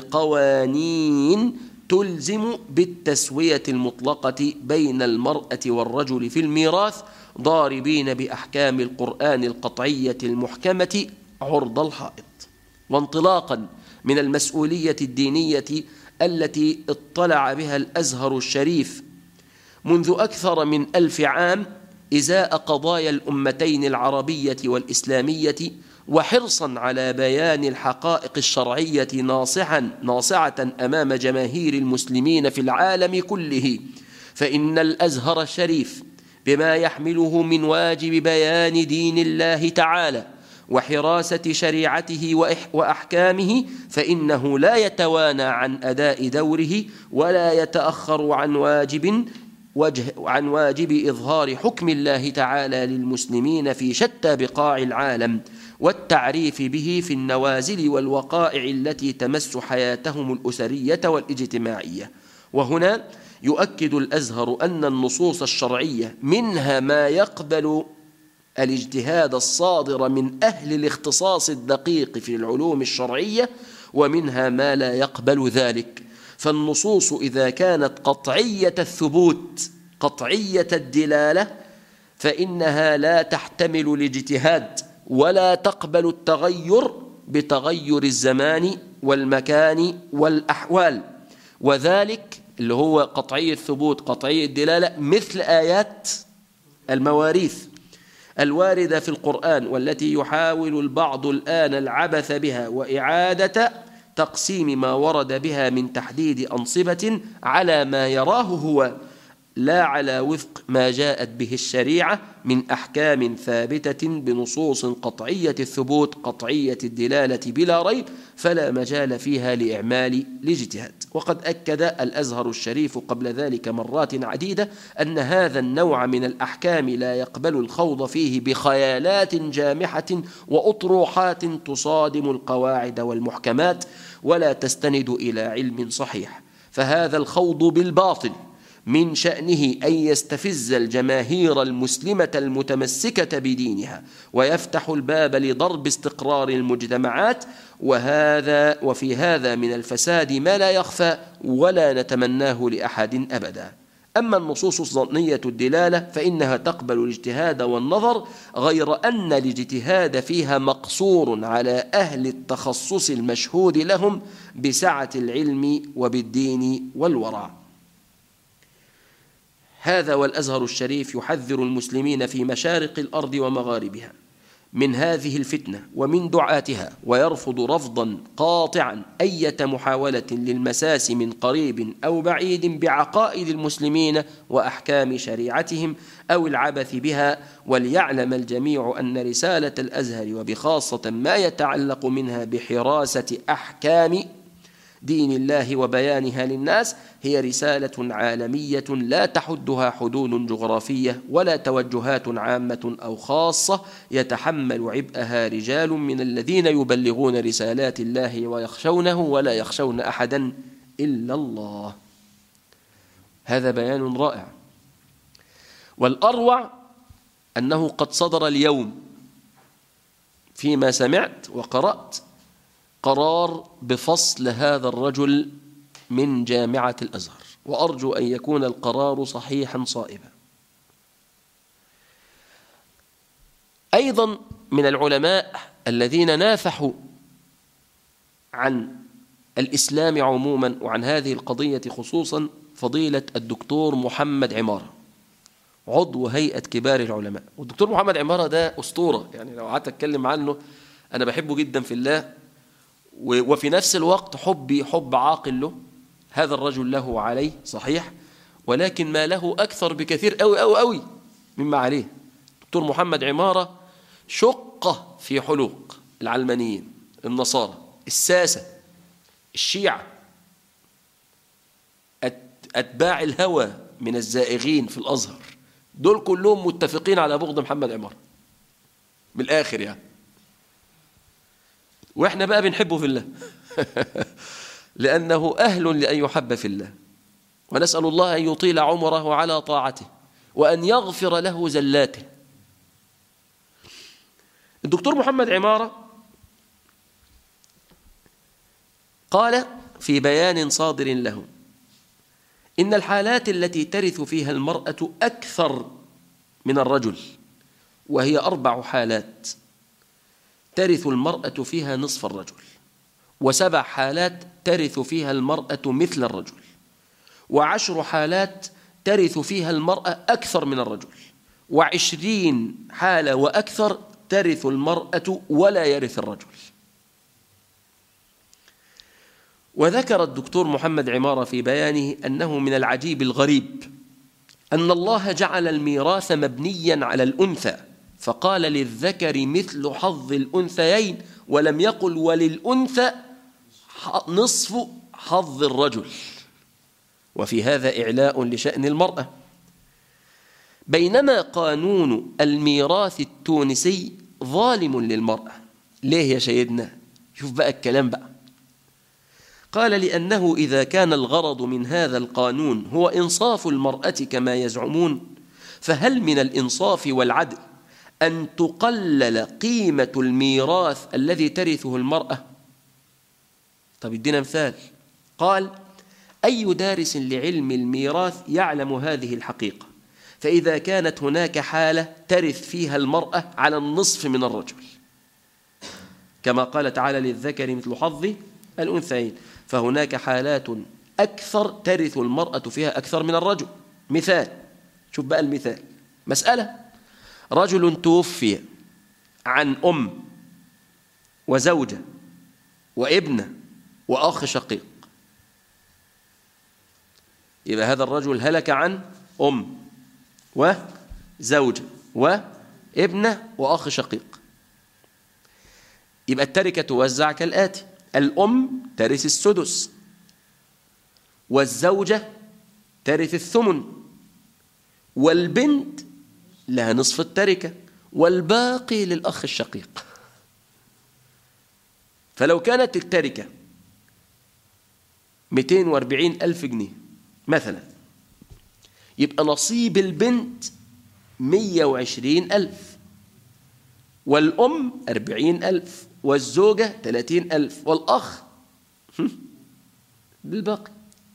قوانين تلزم بالتسوية المطلقة بين المرأة والرجل في الميراث، ضاربين بأحكام القرآن القطعية المحكمة عرض الحائط. وانطلاقا من المسؤولية الدينية التي اطلع بها الأزهر الشريف منذ أكثر من 1000 عام إزاء قضايا الأمتين العربية والإسلامية، وحرصا على بيان الحقائق الشرعية ناصعة أمام جماهير المسلمين في العالم كله، فإن الأزهر الشريف بما يحمله من واجب بيان دين الله تعالى وحراسة شريعته وأحكامه، فإنه لا يتوانى عن أداء دوره ولا يتأخر عن واجب إظهار حكم الله تعالى للمسلمين في شتى بقاع العالم، والتعريف به في النوازل والوقائع التي تمس حياتهم الأسرية والاجتماعية. وهنا يؤكد الأزهر أن النصوص الشرعية منها ما يقبل الاجتهاد الصادر من أهل الاختصاص الدقيق في العلوم الشرعية، ومنها ما لا يقبل ذلك. فالنصوص إذا كانت قطعية الثبوت قطعية الدلالة فإنها لا تحتمل الاجتهاد ولا تقبل التغير بتغير الزمان والمكان والأحوال، وذلك اللي هو قطعي الثبوت قطعي الدلالة مثل آيات المواريث الواردة في القرآن، والتي يحاول البعض الآن العبث بها وإعادة تقسيم ما ورد بها من تحديد أنصبة على ما يراه هو، لا على وفق ما جاءت به الشريعة من أحكام ثابتة بنصوص قطعية الثبوت قطعية الدلالة بلا ريب، فلا مجال فيها لإعمال الاجتهاد. وقد أكد الأزهر الشريف قبل ذلك مرات عديدة أن هذا النوع من الأحكام لا يقبل الخوض فيه بخيالات جامحة وأطروحات تصادم القواعد والمحكمات ولا تستند إلى علم صحيح، فهذا الخوض بالباطل من شأنه أن يستفز الجماهير المسلمة المتمسكة بدينها ويفتح الباب لضرب استقرار المجتمعات، وفي هذا من الفساد ما لا يخفى ولا نتمناه لأحد أبدا. أما النصوص الظنية الدلالة فإنها تقبل الاجتهاد والنظر، غير أن الاجتهاد فيها مقصور على أهل التخصص المشهود لهم بسعة العلم وبالدين والورع. هذا والأزهر الشريف يحذر المسلمين في مشارق الأرض ومغاربها من هذه الفتنة ومن دعاتها، ويرفض رفضا قاطعا أية محاولة للمساس من قريب أو بعيد بعقائد المسلمين وأحكام شريعتهم أو العبث بها. وليعلم الجميع أن رسالة الأزهر وبخاصة ما يتعلق منها بحراسة أحكام دين الله وبيانها للناس هي رسالة عالمية لا تحدها حدود جغرافية ولا توجهات عامة أو خاصة يتحمل عبئها رجال من الذين يبلغون رسالات الله ويخشونه ولا يخشون أحدا إلا الله. هذا بيان رائع، والأروع أنه قد صدر اليوم فيما سمعت وقرأت قرار بفصل هذا الرجل من جامعة الأزهر، وأرجو أن يكون القرار صحيحا صائبا. أيضا من العلماء الذين نافحوا عن الإسلام عموما وعن هذه القضية خصوصا فضيلة الدكتور محمد عمارة، عضو هيئة كبار العلماء. والدكتور محمد عمارة ده أسطورة، يعني لو قعدت أتكلم عنه أنا بحبه جدا في الله، وفي نفس الوقت حبي حب عاقل له. هذا الرجل له عليه صحيح، ولكن ما له أكثر بكثير أوي أوي أوي مما عليه. دكتور محمد عمارة شقة في حلوق العلمانيين، النصارى، الساسة، الشيعة، أتباع الهوى من الزائغين في الأزهر، دول كلهم متفقين على بغض محمد عمارة من الآخر يعني. وإحنا بقى بنحبه في الله لأنه أهل لأن يحب في الله، ونسأل الله أن يطيل عمره على طاعته وأن يغفر له زلاته. الدكتور محمد عمارة قال في بيان صادر له إن الحالات التي ترث فيها المرأة أكثر من الرجل، وهي 4 حالات ترث المرأة فيها نصف الرجل، و7 حالات ترث فيها المرأة مثل الرجل، و10 حالات ترث فيها المرأة أكثر من الرجل، و20 حالة وأكثر ترث المرأة ولا يرث الرجل. وذكر الدكتور محمد عمارة في بيانه أنه من العجيب الغريب أن الله جعل الميراث مبنيا على الأنثى، فقال للذكر مثل حظ الأنثيين، ولم يقل وللأنثى نصف حظ الرجل، وفي هذا إعلاء لشأن المرأة. بينما قانون الميراث التونسي ظالم للمرأة. ليه يا سيدنا؟ شوف بقى الكلام بقى. قال لأنه إذا كان الغرض من هذا القانون هو إنصاف المرأة كما يزعمون، فهل من الإنصاف والعدل أن تقلل قيمة الميراث الذي ترثه المرأة؟ طب ادينا مثال. قال: أي دارس لعلم الميراث يعلم هذه الحقيقة، فإذا كانت هناك حالة ترث فيها المرأة على النصف من الرجل، كما قال تعالى للذكر مثل حظ الأنثيين، فهناك حالات أكثر ترث المرأة فيها أكثر من الرجل. مثال، شوف بقى المثال. مسألة: رجل توفي عن أم وزوجة وابنة وأخ شقيق، يبقى هذا الرجل هلك عن أم وزوجة وابنة وأخ شقيق. يبقى التركة توزع كالآتي: الأم ترث السدس، والزوجة ترث الثمن، والبنت لها نصف التركة، والباقي للأخ الشقيق. فلو كانت التركة 240,000 جنيه مثلا، يبقى نصيب البنت 120,000، والأم 40,000، والزوجة 30,000، والأخ بالباقي.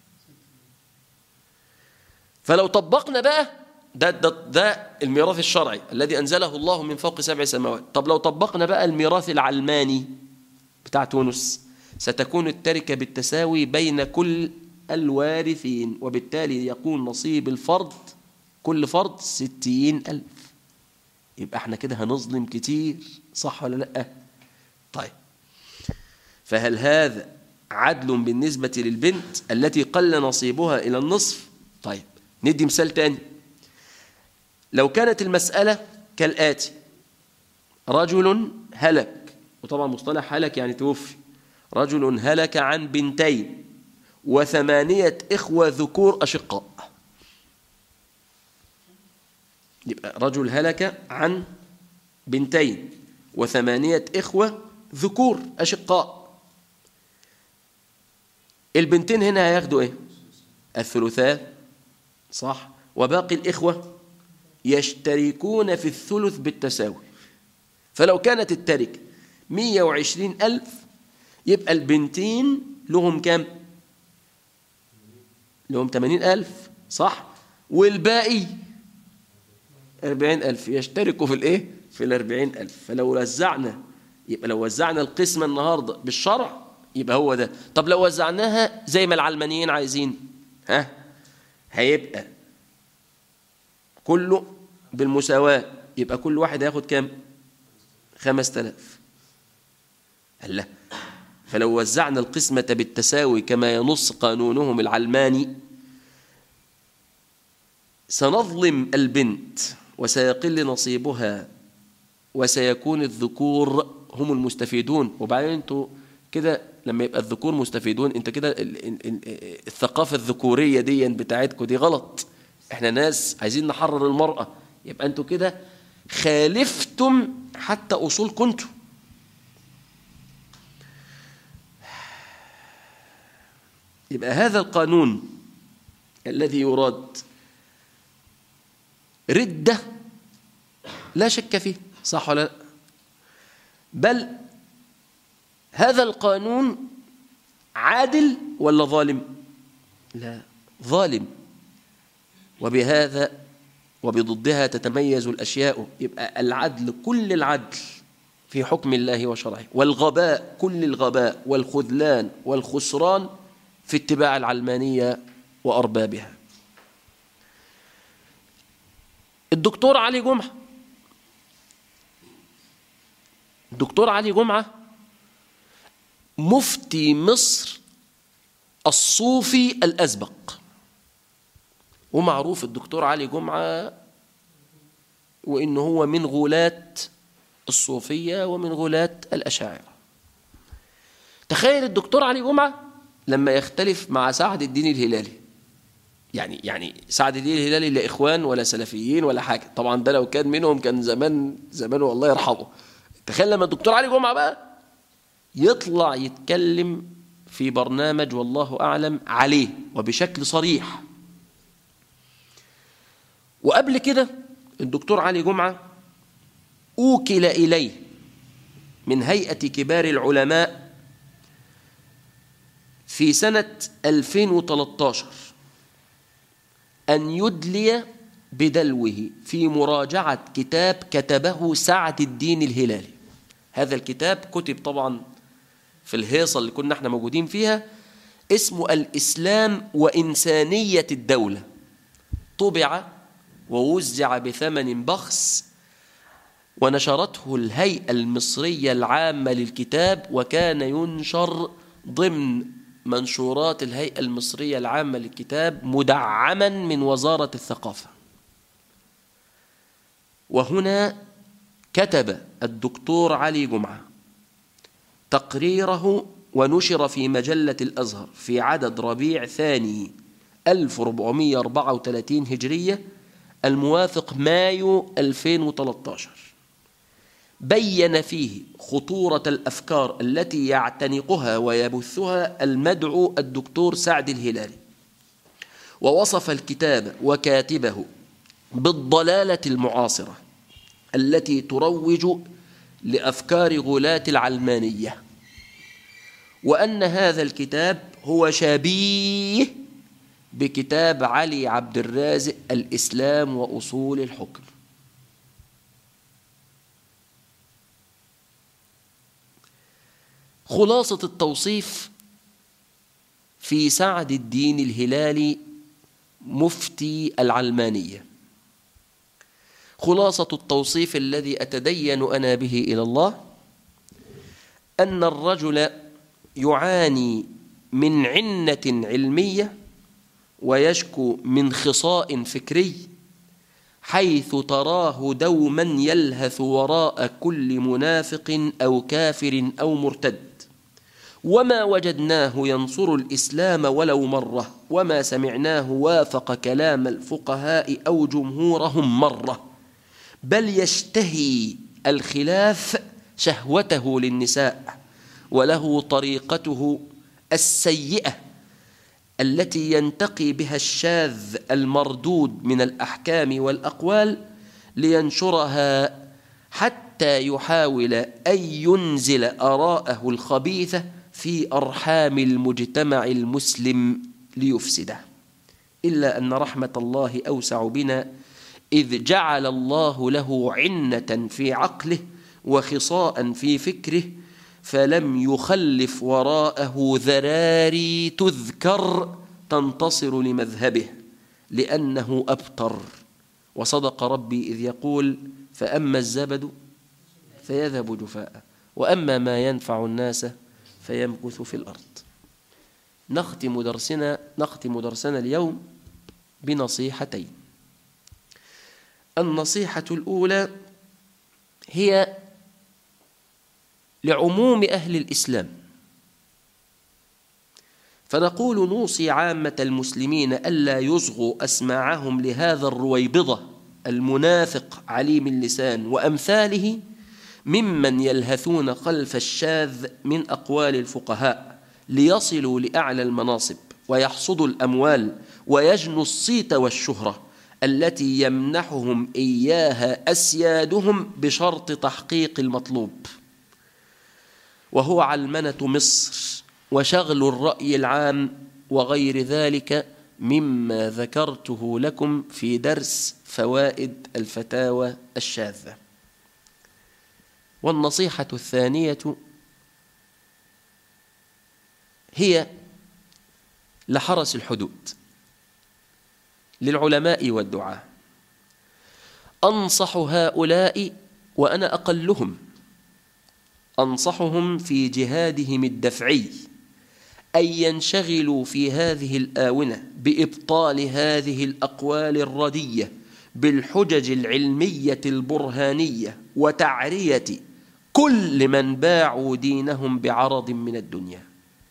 فلو طبقنا بقى ده الميراث الشرعي الذي أنزله الله من فوق 7 سماوات. طب لو طبقنا بقى الميراث العلماني بتاع تونس، ستكون التركة بالتساوي بين كل الوارثين، وبالتالي يكون نصيب الفرد كل فرد 60,000. يبقى احنا كده هنظلم كتير، صح ولا لأ؟ طيب، فهل هذا عدل بالنسبة للبنت التي قل نصيبها إلى النصف؟ طيب، ندي مثال تاني. لو كانت المسألة كالآتي: رجل هلك، وطبعا مصطلح هلك يعني توفي، رجل هلك عن بنتين و8 إخوة ذكور أشقاء. يبقى رجل هلك عن بنتين و8 إخوة ذكور أشقاء. البنتين هنا هياخدوا إيه؟ الثلثان، صح؟ وباقي الإخوة يشتركون في الثلث بالتساوي. فلو كانت التركة 120,000، يبقى البنتين لهم كام؟ لهم 80,000، صح؟ والباقي 40,000 يشتركوا في الإيه؟ في 40,000. فلو وزعنا، يبقى لو وزعنا القسمة النهاردة بالشرع يبقى هو ده. طب لو وزعناها زي ما العلمانيين عايزين، هيبقى كله بالمساواة، يبقى كل واحد هياخد كام؟ 5,000. الله. فلو وزعنا القسمة بالتساوي كما ينص قانونهم العلماني، سنظلم البنت وسيقل نصيبها، وسيكون الذكور هم المستفيدون. وبعدين انتوا كده لما يبقى الذكور مستفيدون، انت كده الثقافة الذكورية دي بتاعتكم دي غلط. احنا ناس عايزين نحرر المرأة، يبقى انتوا كده خالفتم حتى أصول كنتم. يبقى هذا القانون الذي يراد ردة لا شك فيه، صح ولا لا؟ بل هذا القانون عادل ولا ظالم؟ لا، ظالم. وبهذا وبضدها تتميز الأشياء. يبقى العدل كل العدل في حكم الله وشرعه، والغباء كل الغباء والخذلان والخسران في اتباع العلمانية وأربابها. الدكتور علي جمعة. الدكتور علي جمعة مفتي مصر الصوفي الأسبق، ومعروف الدكتور علي جمعة وإنه هو من غلاة الصوفية ومن غلاة الأشاعرة. تخيل الدكتور علي جمعة لما يختلف مع سعد الدين الهلالي، يعني سعد الدين الهلالي لا إخوان ولا سلفيين ولا حاجة، طبعا ده لو كان منهم كان زمان والله يرحمه. تخيل لما الدكتور علي جمعة بقى يطلع يتكلم في برنامج والله أعلم عليه وبشكل صريح. وقبل كده الدكتور علي جمعة أوكل إليه من هيئة كبار العلماء في سنة 2013 أن يدلي بدلوه في مراجعة كتاب كتبه سعد الدين الهلالي. هذا الكتاب كتب طبعا في الهيصة اللي كنا احنا موجودين فيها، اسمه الإسلام وإنسانية الدولة، طبع ووزع بثمن بخس، ونشرته الهيئة المصرية العامة للكتاب، وكان ينشر ضمن منشورات الهيئة المصرية العامة للكتاب مدعما من وزارة الثقافة. وهنا كتب الدكتور علي جمعة تقريره ونشر في مجلة الأزهر في عدد ربيع ثاني 1434 هجرية الموافق مايو 2013. بين فيه خطورة الأفكار التي يعتنقها ويبثها المدعو الدكتور سعد الهلالي، ووصف الكتاب وكاتبه بالضلالة المعاصرة التي تروج لأفكار غلاة العلمانية، وأن هذا الكتاب هو شبيه بكتاب علي عبد الرازق الإسلام وأصول الحكم. خلاصة التوصيف في سعد الدين الهلالي مفتي العلمانية، خلاصة التوصيف الذي أتدين أنا به إلى الله أن الرجل يعاني من عنة علمية ويشكو من خصاء فكري، حيث تراه دوما يلهث وراء كل منافق أو كافر أو مرتد، وما وجدناه ينصر الإسلام ولو مرة، وما سمعناه وافق كلام الفقهاء أو جمهورهم مرة، بل يشتهي الخلاف شهوته للنساء، وله طريقته السيئة التي ينتقي بها الشاذ المردود من الأحكام والأقوال لينشرها، حتى يحاول أن ينزل آراءه الخبيثة في أرحام المجتمع المسلم ليفسده. إلا أن رحمة الله أوسع بنا، إذ جعل الله له عنة في عقله وخصاء في فكره، فلم يخلف وراءه ذراري تذكر تنتصر لمذهبه، لأنه أبتر. وصدق ربي إذ يقول: فأما الزبد فيذهب جفاء، وأما ما ينفع الناس فيمكث في الأرض. نختم درسنا اليوم بنصيحتين. النصيحة الأولى هي لعموم أهل الإسلام، فنقول: نوصي عامة المسلمين ألا يصغوا أسماعهم لهذا الرويبضة المنافق عليم اللسان وأمثاله، ممن يلهثون خلف الشاذ من أقوال الفقهاء ليصلوا لأعلى المناصب ويحصدوا الأموال ويجنوا الصيت والشهرة التي يمنحهم إياها أسيادهم بشرط تحقيق المطلوب، وهو علمنة مصر وشغل الرأي العام وغير ذلك مما ذكرته لكم في درس فوائد الفتاوى الشاذة. والنصيحة الثانية هي لحرس الحدود، للعلماء والدعاة. أنصح هؤلاء وأنا أقلهم، أنصحهم في جهادهم الدفعي أن ينشغلوا في هذه الآونة بإبطال هذه الأقوال الردية بالحجج العلمية البرهانية وتعرية كل من باعوا دينهم بعرض من الدنيا،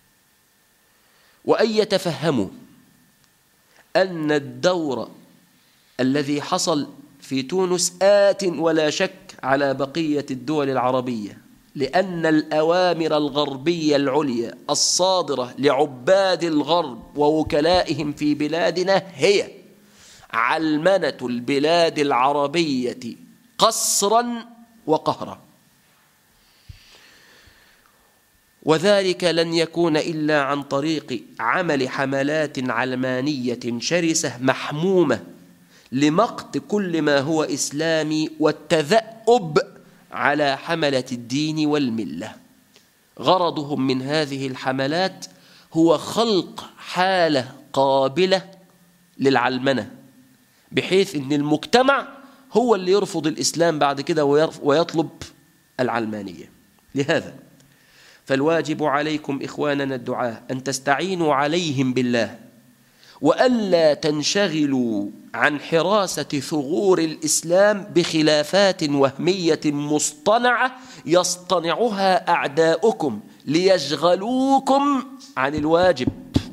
وأن يتفهموا أن الدور الذي حصل في تونس آت ولا شك على بقية الدول العربية، لأن الأوامر الغربية العليا الصادرة لعباد الغرب ووكلائهم في بلادنا هي علمنة البلاد العربية قسرا وقهرا، وذلك لن يكون إلا عن طريق عمل حملات علمانية شرسة محمومة لمقت كل ما هو إسلامي والتذأب على حملة الدين والملة. غرضهم من هذه الحملات هو خلق حالة قابلة للعلمنة، بحيث أن المجتمع هو اللي يرفض الإسلام بعد كده ويطلب العلمانية. لهذا فالواجب عليكم إخواننا الدعاة أن تستعينوا عليهم بالله، وألا تنشغلوا عن حراسة ثغور الإسلام بخلافات وهمية مصطنعة يصطنعها أعداؤكم ليشغلوكم عن الواجب.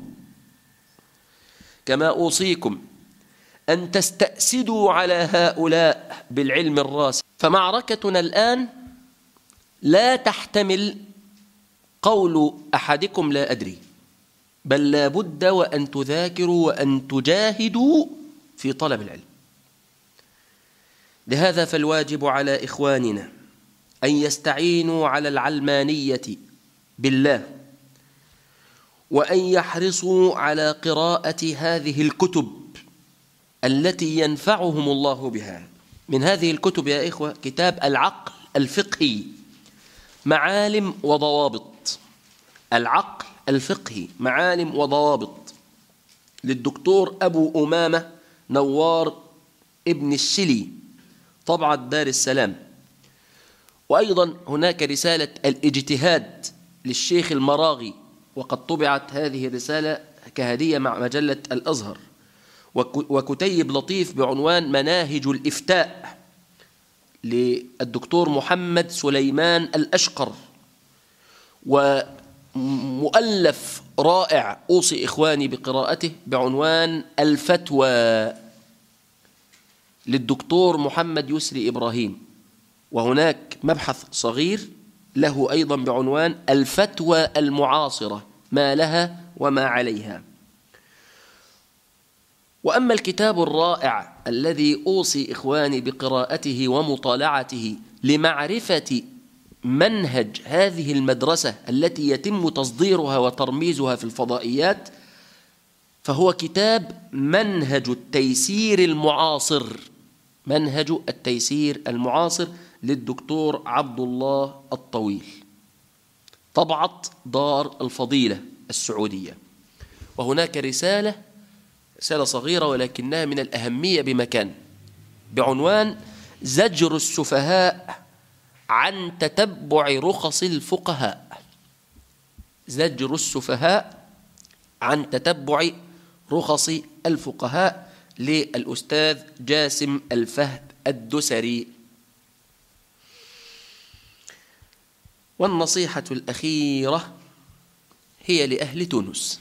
كما أوصيكم أن تستأسدوا على هؤلاء بالعلم الراسخ، فمعركتنا الآن لا تحتمل قول أحدكم لا أدري، بل لا بد وأن تذاكروا وأن تجاهدوا في طلب العلم. لهذا فالواجب على إخواننا أن يستعينوا على العلمانية بالله، وأن يحرصوا على قراءة هذه الكتب التي ينفعهم الله بها. من هذه الكتب يا إخوة كتاب العقل الفقهي معالم وضوابط، العقل الفقهي معالم وضوابط للدكتور أبو أمامة نوار ابن الشلي، طبعة دار السلام. وأيضا هناك رسالة الاجتهاد للشيخ المراغي، وقد طبعت هذه الرسالة كهدية مع مجلة الأزهر، وكتيب لطيف بعنوان مناهج الإفتاء للدكتور محمد سليمان الأشقر، ومؤلف رائع أوصي إخواني بقراءته بعنوان الفتوى للدكتور محمد يسري إبراهيم، وهناك مبحث صغير له أيضا بعنوان الفتوى المعاصرة ما لها وما عليها. وأما الكتاب الرائع الذي أوصي إخواني بقراءته ومطالعته لمعرفة منهج هذه المدرسة التي يتم تصديرها وترميزها في الفضائيات، فهو كتاب منهج التيسير المعاصر، منهج التيسير المعاصر للدكتور عبد الله الطويل، طبعة دار الفضيلة السعودية. وهناك رسالة صغيرة ولكنها من الأهمية بمكان بعنوان زجر السفهاء عن تتبع رخص الفقهاء، زجر السفهاء عن تتبع رخص الفقهاء للأستاذ جاسم الفهد الدسري. والنصيحة الأخيرة هي لأهل تونس،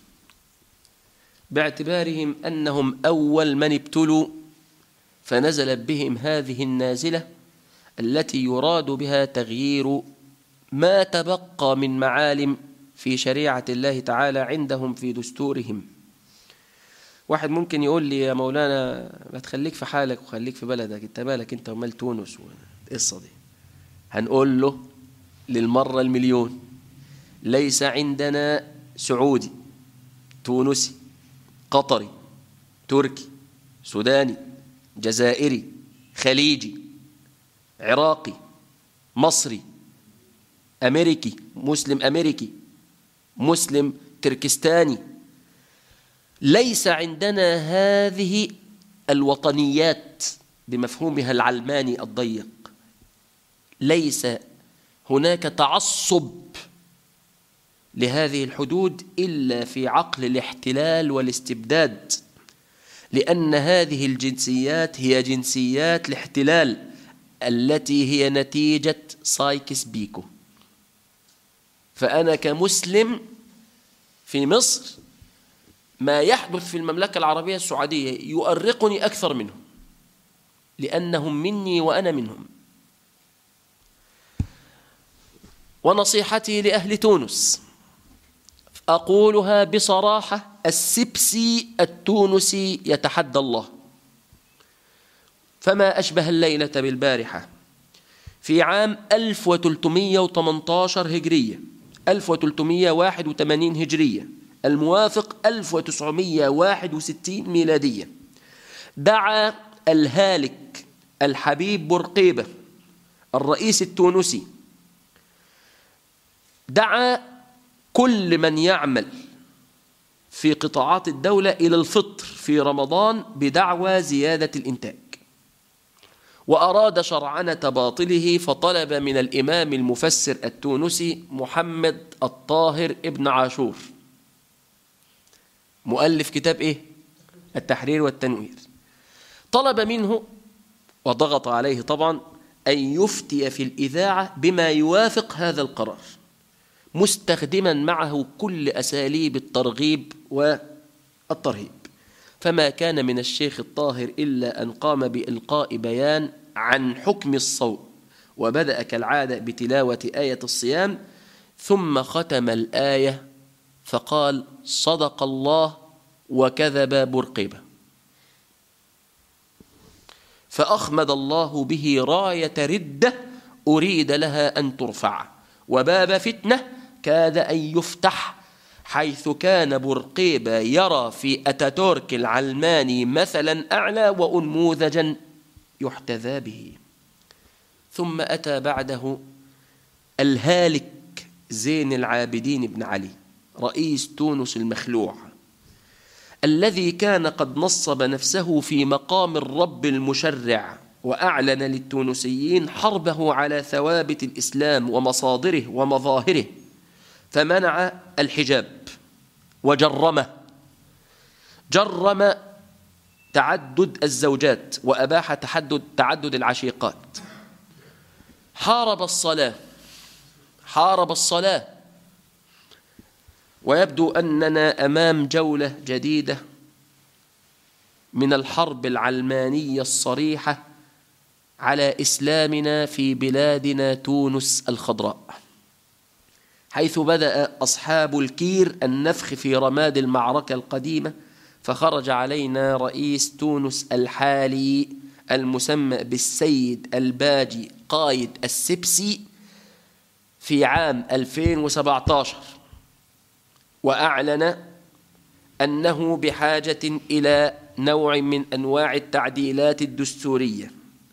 باعتبارهم أنهم أول من ابتلوا فنزلت بهم هذه النازلة التي يراد بها تغيير ما تبقى من معالم في شريعة الله تعالى عندهم في دستورهم. واحد ممكن يقول لي يا مولانا ما تخليك في حالك وخليك في بلدك، انت مالك انت ومال تونس والقصة دي؟ هنقول له للمرة المليون ليس عندنا سعودي، تونسي، قطري، تركي، سوداني، جزائري، خليجي، عراقي، مصري، أمريكي، مسلم أمريكي، مسلم تركستاني. ليس عندنا هذه الوطنيات بمفهومها العلماني الضيق. ليس هناك تعصب لهذه الحدود إلا في عقل الاحتلال والاستبداد، لأن هذه الجنسيات هي جنسيات الاحتلال التي هي نتيجة سايكس بيكو. فأنا كمسلم في مصر ما يحدث في المملكة العربية السعودية يؤرقني أكثر منهم، لأنهم مني وأنا منهم. ونصيحتي لأهل تونس أقولها بصراحة: السبسي التونسي يتحدى الله. فما أشبه الليلة بالبارحة في عام 1318 هجرية 1381 هجرية الموافق 1961 ميلادية، دعا الهالك الحبيب بورقيبة الرئيس التونسي، دعا كل من يعمل في قطاعات الدولة إلى الفطر في رمضان بدعوى زيادة الإنتاج، وأراد شرعنة باطله، فطلب من الإمام المفسر التونسي محمد الطاهر ابن عاشور، مؤلف كتاب إيه؟ التحرير والتنوير، طلب منه وضغط عليه طبعا أن يفتي في الإذاعة بما يوافق هذا القرار، مستخدما معه كل أساليب الترغيب والترهيب. فما كان من الشيخ الطاهر إلا أن قام بإلقاء بيان عن حكم الصوم، وبدأ كالعادة بتلاوة آية الصيام، ثم ختم الآية فقال: صدق الله وكذب بورقيبة. فأخمد الله به راية ردة أريد لها أن ترفع، وباب فتنة كاد أن يفتح، حيث كان بورقيبة يرى في أتاتورك العلماني مثلا أعلى وأنموذجا يحتذى به. ثم أتى بعده الهالك زين العابدين بن علي رئيس تونس المخلوع، الذي كان قد نصب نفسه في مقام الرب المشرع، وأعلن للتونسيين حربه على ثوابت الإسلام ومصادره ومظاهره، فمنع الحجاب وجرم تعدد الزوجات، وأباح تعدد العشيقات، حارب الصلاة. ويبدو أننا أمام جولة جديدة من الحرب العلمانية الصريحة على إسلامنا في بلادنا تونس الخضراء، حيث بدأ أصحاب الكير النفخ في رماد المعركة القديمة، فخرج علينا رئيس تونس الحالي المسمى بالسيد الباجي قايد السبسي في عام 2017، وأعلن أنه بحاجة إلى نوع من أنواع التعديلات الدستورية،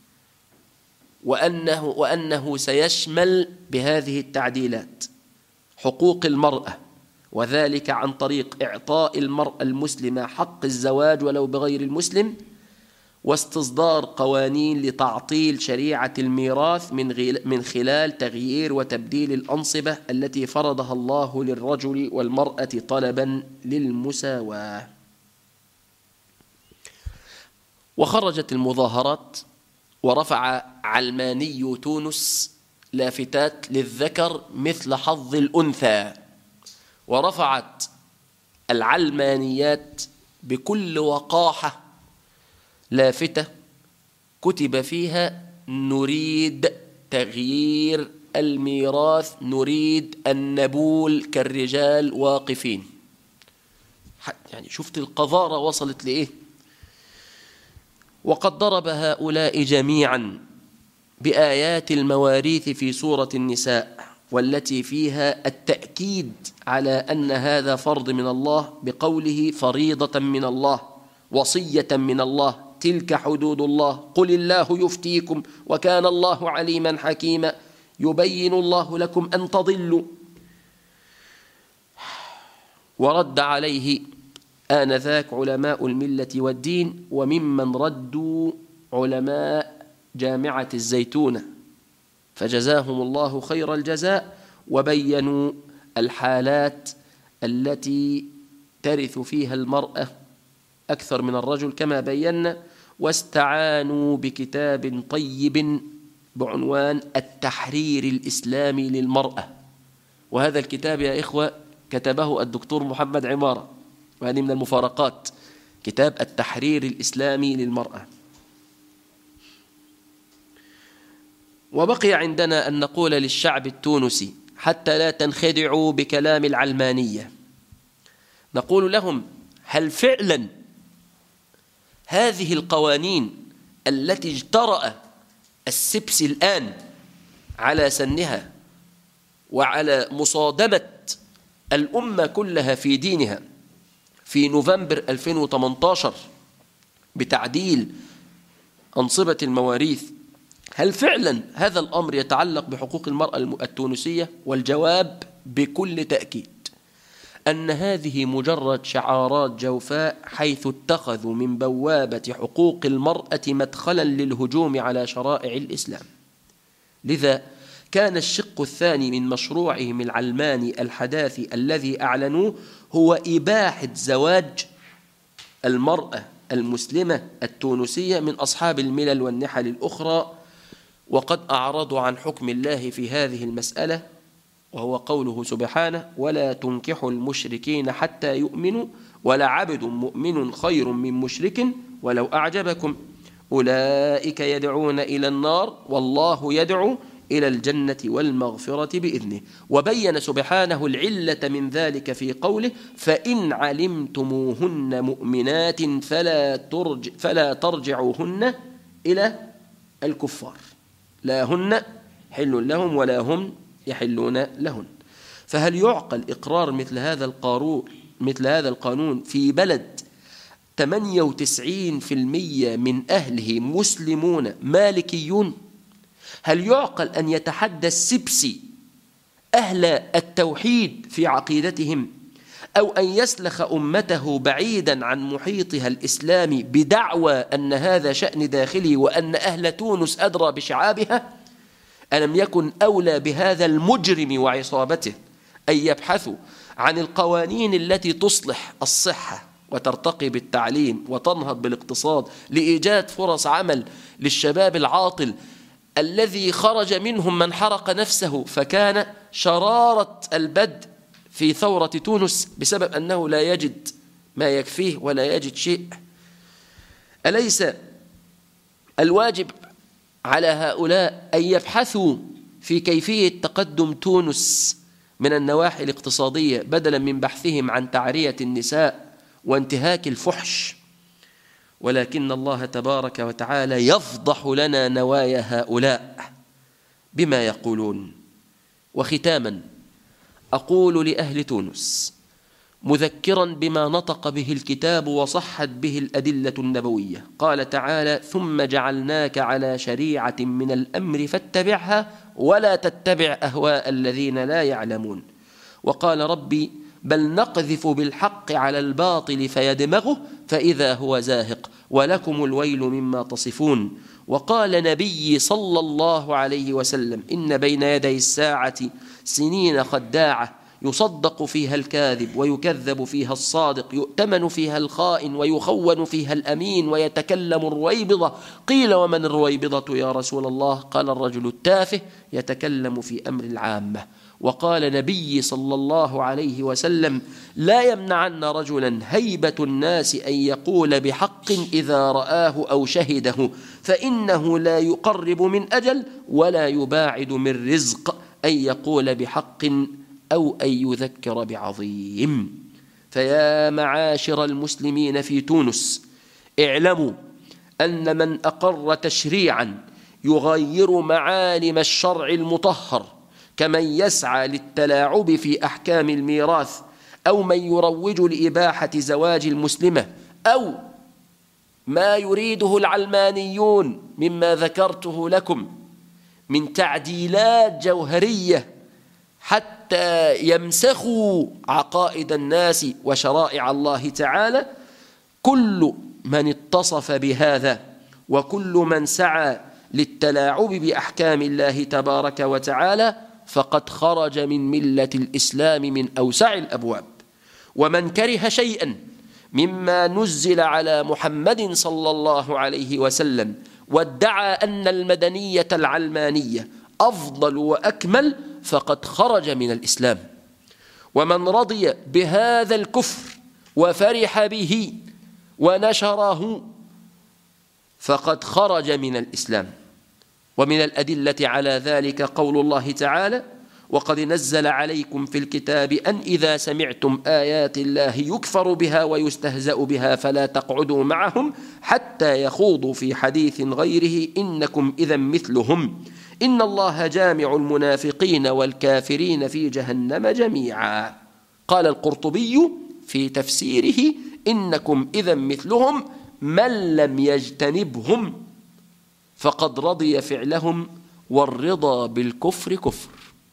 وأنه سيشمل بهذه التعديلات حقوق المرأة، وذلك عن طريق إعطاء المرأة المسلمة حق الزواج ولو بغير المسلم، واستصدار قوانين لتعطيل شريعة الميراث من خلال تغيير وتبديل الأنصبة التي فرضها الله للرجل والمرأة طلبا للمساواة. وخرجت المظاهرات، ورفع علماني تونس لافتات للذكر مثل حظ الأنثى، ورفعت العلمانيات بكل وقاحة لافتة كتب فيها: نريد تغيير الميراث، نريد أن نبول كالرجال واقفين. يعني شفت القذارة وصلت لإيه؟ وقد ضرب هؤلاء جميعا بآيات المواريث في سورة النساء، والتي فيها التأكيد على أن هذا فرض من الله، بقوله: فريضة من الله، وصية من الله، تلك حدود الله، قل الله يفتيكم وكان الله عليما حكيما، يبين الله لكم أن تضلوا. ورد عليه آنذاك علماء الملة والدين، وممن ردوا علماء جامعة الزيتونة، فجزاهم الله خير الجزاء، وبينوا الحالات التي ترث فيها المرأة أكثر من الرجل كما بينا، واستعانوا بكتاب طيب بعنوان التحرير الإسلامي للمرأة. وهذا الكتاب يا إخوة كتبه الدكتور محمد عمارة، وهذه من المفارقات، كتاب التحرير الإسلامي للمرأة. وبقي عندنا أن نقول للشعب التونسي حتى لا تنخدعوا بكلام العلمانية، نقول لهم: هل فعلا هذه القوانين التي اجترأ السبسي الآن على سنها وعلى مصادمة الأمة كلها في دينها في نوفمبر 2018 بتعديل أنصبة المواريث، هل فعلا هذا الأمر يتعلق بحقوق المرأة التونسية؟ والجواب بكل تأكيد أن هذه مجرد شعارات جوفاء، حيث اتخذوا من بوابة حقوق المرأة مدخلا للهجوم على شرائع الإسلام. لذا كان الشق الثاني من مشروعهم العلماني الحداثي الذي أعلنوه هو إباحة زواج المرأة المسلمة التونسية من أصحاب الملل والنحل الأخرى، وقد أعرضوا عن حكم الله في هذه المسألة، وهو قوله سبحانه: ولا تنكحوا المشركين حتى يؤمنوا ولعبد مؤمن خير من مشرك ولو أعجبكم أولئك يدعون إلى النار والله يدعو إلى الجنة والمغفرة بإذنه. وبين سبحانه العلة من ذلك في قوله: فإن علمتموهن مؤمنات فلا ترجعوهن إلى الكفار، لا هن حل لهم ولا هم يحلون لهن. فهل يعقل إقرار مثل هذا القانون في بلد 98% من أهله مسلمون مالكيون؟ هل يعقل أن يتحدى السبسي أهل التوحيد في عقيدتهم، أو أن يسلخ أمته بعيدا عن محيطها الإسلامي بدعوى أن هذا شأن داخلي وأن أهل تونس أدرى بشعابها؟ ألم يكن أولى بهذا المجرم وعصابته أن يبحثوا عن القوانين التي تصلح الصحة وترتقي بالتعليم وتنهض بالاقتصاد لإيجاد فرص عمل للشباب العاطل الذي خرج منهم من حرق نفسه فكان شرارة البدء في ثورة تونس بسبب أنه لا يجد ما يكفيه ولا يجد شيء؟ أليس الواجب على هؤلاء أن يبحثوا في كيفية تقدم تونس من النواحي الاقتصادية بدلا من بحثهم عن تعرية النساء وانتهاك الفحش؟ ولكن الله تبارك وتعالى يفضح لنا نوايا هؤلاء بما يقولون. وختاما أقول لأهل تونس مذكرا بما نطق به الكتاب وصحت به الأدلة النبوية، قال تعالى: ثم جعلناك على شريعة من الأمر فاتبعها ولا تتبع أهواء الذين لا يعلمون. وقال ربي: بل نقذف بالحق على الباطل فيدمغه فإذا هو زاهق ولكم الويل مما تصفون. وقال نبي صلى الله عليه وسلم: إن بين يدي الساعة سنين خداعة يصدق فيها الكاذب ويكذب فيها الصادق، يؤتمن فيها الخائن ويخون فيها الأمين ويتكلم الرويبضة. قيل: ومن الرويبضة يا رسول الله؟ قال: الرجل التافه يتكلم في أمر العامة. وقال نبي صلى الله عليه وسلم: لا يمنعن رجلا هيبة الناس أن يقول بحق إذا رآه أو شهده، فإنه لا يقرب من أجل ولا يباعد من رزق أن يقول بحق أو أن يذكر بعظيم. فيا معاشر المسلمين في تونس، اعلموا أن من أقر تشريعا يغير معالم الشرع المطهر، كمن يسعى للتلاعب في أحكام الميراث، أو من يروج لإباحة زواج المسلمة، أو ما يريده العلمانيون مما ذكرته لكم من تعديلات جوهرية حتى يمسخوا عقائد الناس وشرائع الله تعالى. كل من اتصف بهذا وكل من سعى للتلاعب بأحكام الله تبارك وتعالى فقد خرج من ملة الإسلام من أوسع الأبواب. ومن كره شيئا مما نزل على محمد صلى الله عليه وسلم وادعى أن المدنية العلمانية أفضل وأكمل فقد خرج من الإسلام. ومن رضي بهذا الكفر وفرح به ونشره فقد خرج من الإسلام. ومن الأدلة على ذلك قول الله تعالى: وقد نزل عليكم في الكتاب أن إذا سمعتم آيات الله يكفر بها ويستهزأ بها فلا تقعدوا معهم حتى يخوضوا في حديث غيره إنكم إذا مثلهم إن الله جامع المنافقين والكافرين في جهنم جميعا. قال القرطبي في تفسيره: إنكم إذا مثلهم من لم يجتنبهم فقد رضي فعلهم والرضا بالكفر كفر.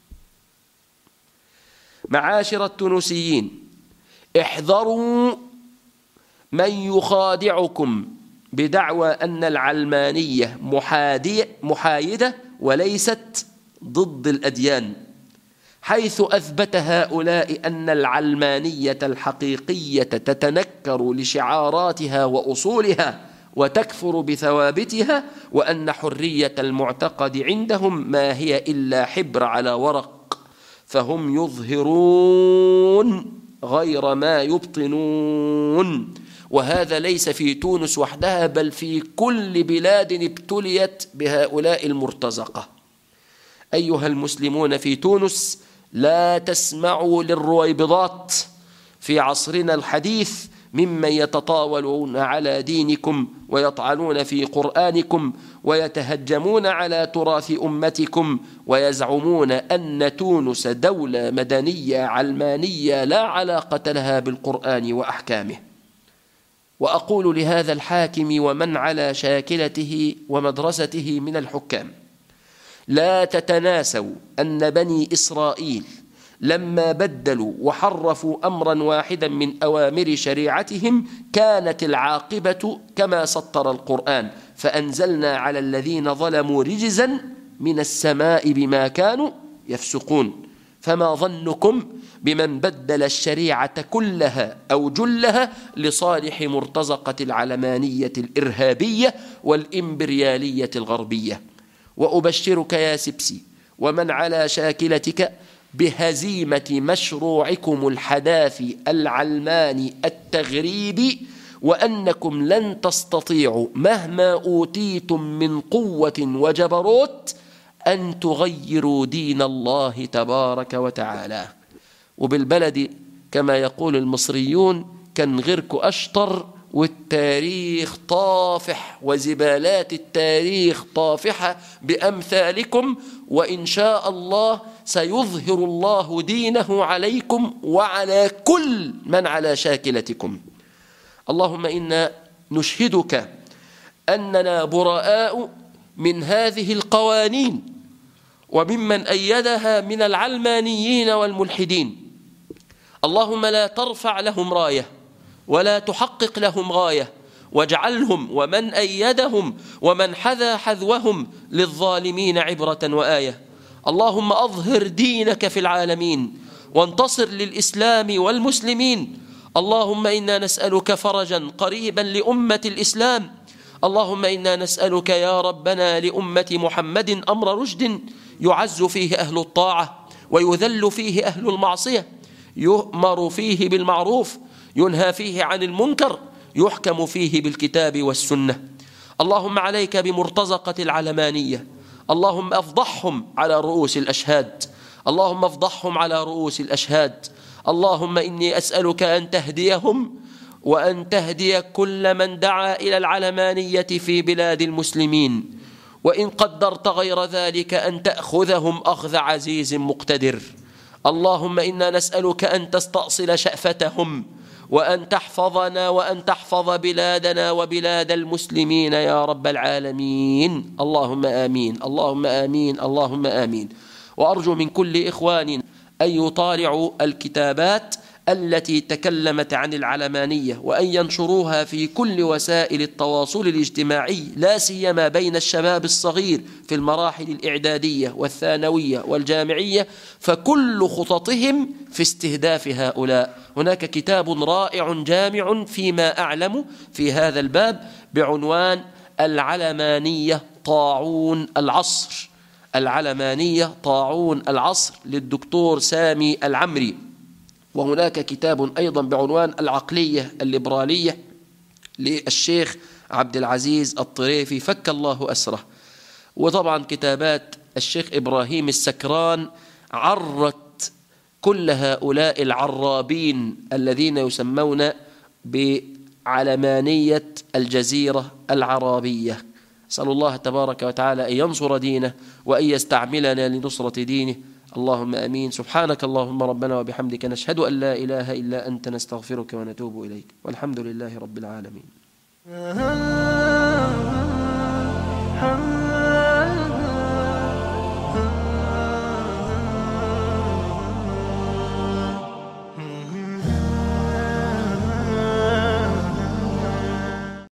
معاشر التونسيين، احذروا من يخادعكم بدعوى أن العلمانية محايدة وليست ضد الأديان، حيث أثبت هؤلاء أن العلمانية الحقيقية تتنكر لشعاراتها وأصولها وتكفر بثوابتها، وأن حرية المعتقد عندهم ما هي إلا حبر على ورق، فهم يظهرون غير ما يبطنون. وهذا ليس في تونس وحدها بل في كل بلاد ابتليت بهؤلاء المرتزقة. أيها المسلمون في تونس، لا تسمعوا للرويبضات في عصرنا الحديث ممن يتطاولون على دينكم ويطعنون في قرآنكم ويتهجمون على تراث أمتكم ويزعمون أن تونس دولة مدنية علمانية لا علاقة لها بالقرآن وأحكامه. وأقول لهذا الحاكم ومن على شاكلته ومدرسته من الحكام: لا تتناسوا أن بني إسرائيل لما بدلوا وحرفوا أمرا واحدا من أوامر شريعتهم كانت العاقبة كما سطر القرآن: فأنزلنا على الذين ظلموا رجزا من السماء بما كانوا يفسقون. فما ظنكم بمن بدل الشريعة كلها أو جلها لصالح مرتزقة العلمانية الإرهابية والإمبريالية الغربية؟ وأبشرك يا سبسي ومن على شاكلتك بهزيمة مشروعكم الحداثي العلماني التغريبي، وأنكم لن تستطيعوا مهما أوتيتم من قوة وجبروت أن تغيروا دين الله تبارك وتعالى. وبالبلد كما يقول المصريون: كان غيركم أشطر والتاريخ طافح وزبالات التاريخ طافحة بأمثالكم، وإن شاء الله سيظهر الله دينه عليكم وعلى كل من على شاكلتكم. اللهم إنا نشهدك أننا براء من هذه القوانين وممن أيدها من العلمانيين والملحدين. اللهم لا ترفع لهم راية ولا تحقق لهم غاية، واجعلهم ومن أيدهم ومن حذا حذوهم للظالمين عبرة وآية. اللهم أظهر دينك في العالمين وانتصر للإسلام والمسلمين. اللهم إنا نسألك فرجا قريبا لأمة الإسلام. اللهم إنا نسألك يا ربنا لأمة محمد أمر رشد يعز فيه أهل الطاعة ويذل فيه أهل المعصية، يؤمر فيه بالمعروف ينهى فيه عن المنكر، يحكم فيه بالكتاب والسنة. اللهم عليك بمرتزقة العلمانية، اللهم أفضحهم على رؤوس الأشهاد، اللهم أفضحهم على رؤوس الأشهاد. اللهم إني أسألك أن تهديهم وأن تهدي كل من دعا إلى العلمانية في بلاد المسلمين، وإن قدرت غير ذلك أن تأخذهم أخذ عزيز مقتدر. اللهم إنا نسألك أن تستأصل شأفتهم وأن تحفظنا وأن تحفظ بلادنا وبلاد المسلمين يا رب العالمين. اللهم آمين، اللهم آمين، اللهم آمين. وأرجو من كل إخواننا أن يطالعوا الكتابات التي تكلمت عن العلمانية، وأن ينشروها في كل وسائل التواصل الاجتماعي، لا سيما بين الشباب الصغير في المراحل الإعدادية والثانوية والجامعية، فكل خططهم في استهداف هؤلاء. هناك كتاب رائع جامع فيما أعلم في هذا الباب بعنوان العلمانية طاعون العصر، العلمانية طاعون العصر للدكتور سامي العمري. وهناك كتاب أيضا بعنوان العقلية الليبرالية للشيخ عبد العزيز الطريفي فك الله أسره. وطبعا كتابات الشيخ إبراهيم السكران عرت كل هؤلاء العرابين الذين يسمون بعلمانية الجزيرة العربية. أسأل الله تبارك وتعالى أن ينصر دينه وأن يستعملنا لنصرة دينه، اللهم آمين. سبحانك اللهم ربنا وبحمدك، نشهد أن لا إله إلا أنت، نستغفرك ونتوب إليك، والحمد لله رب العالمين.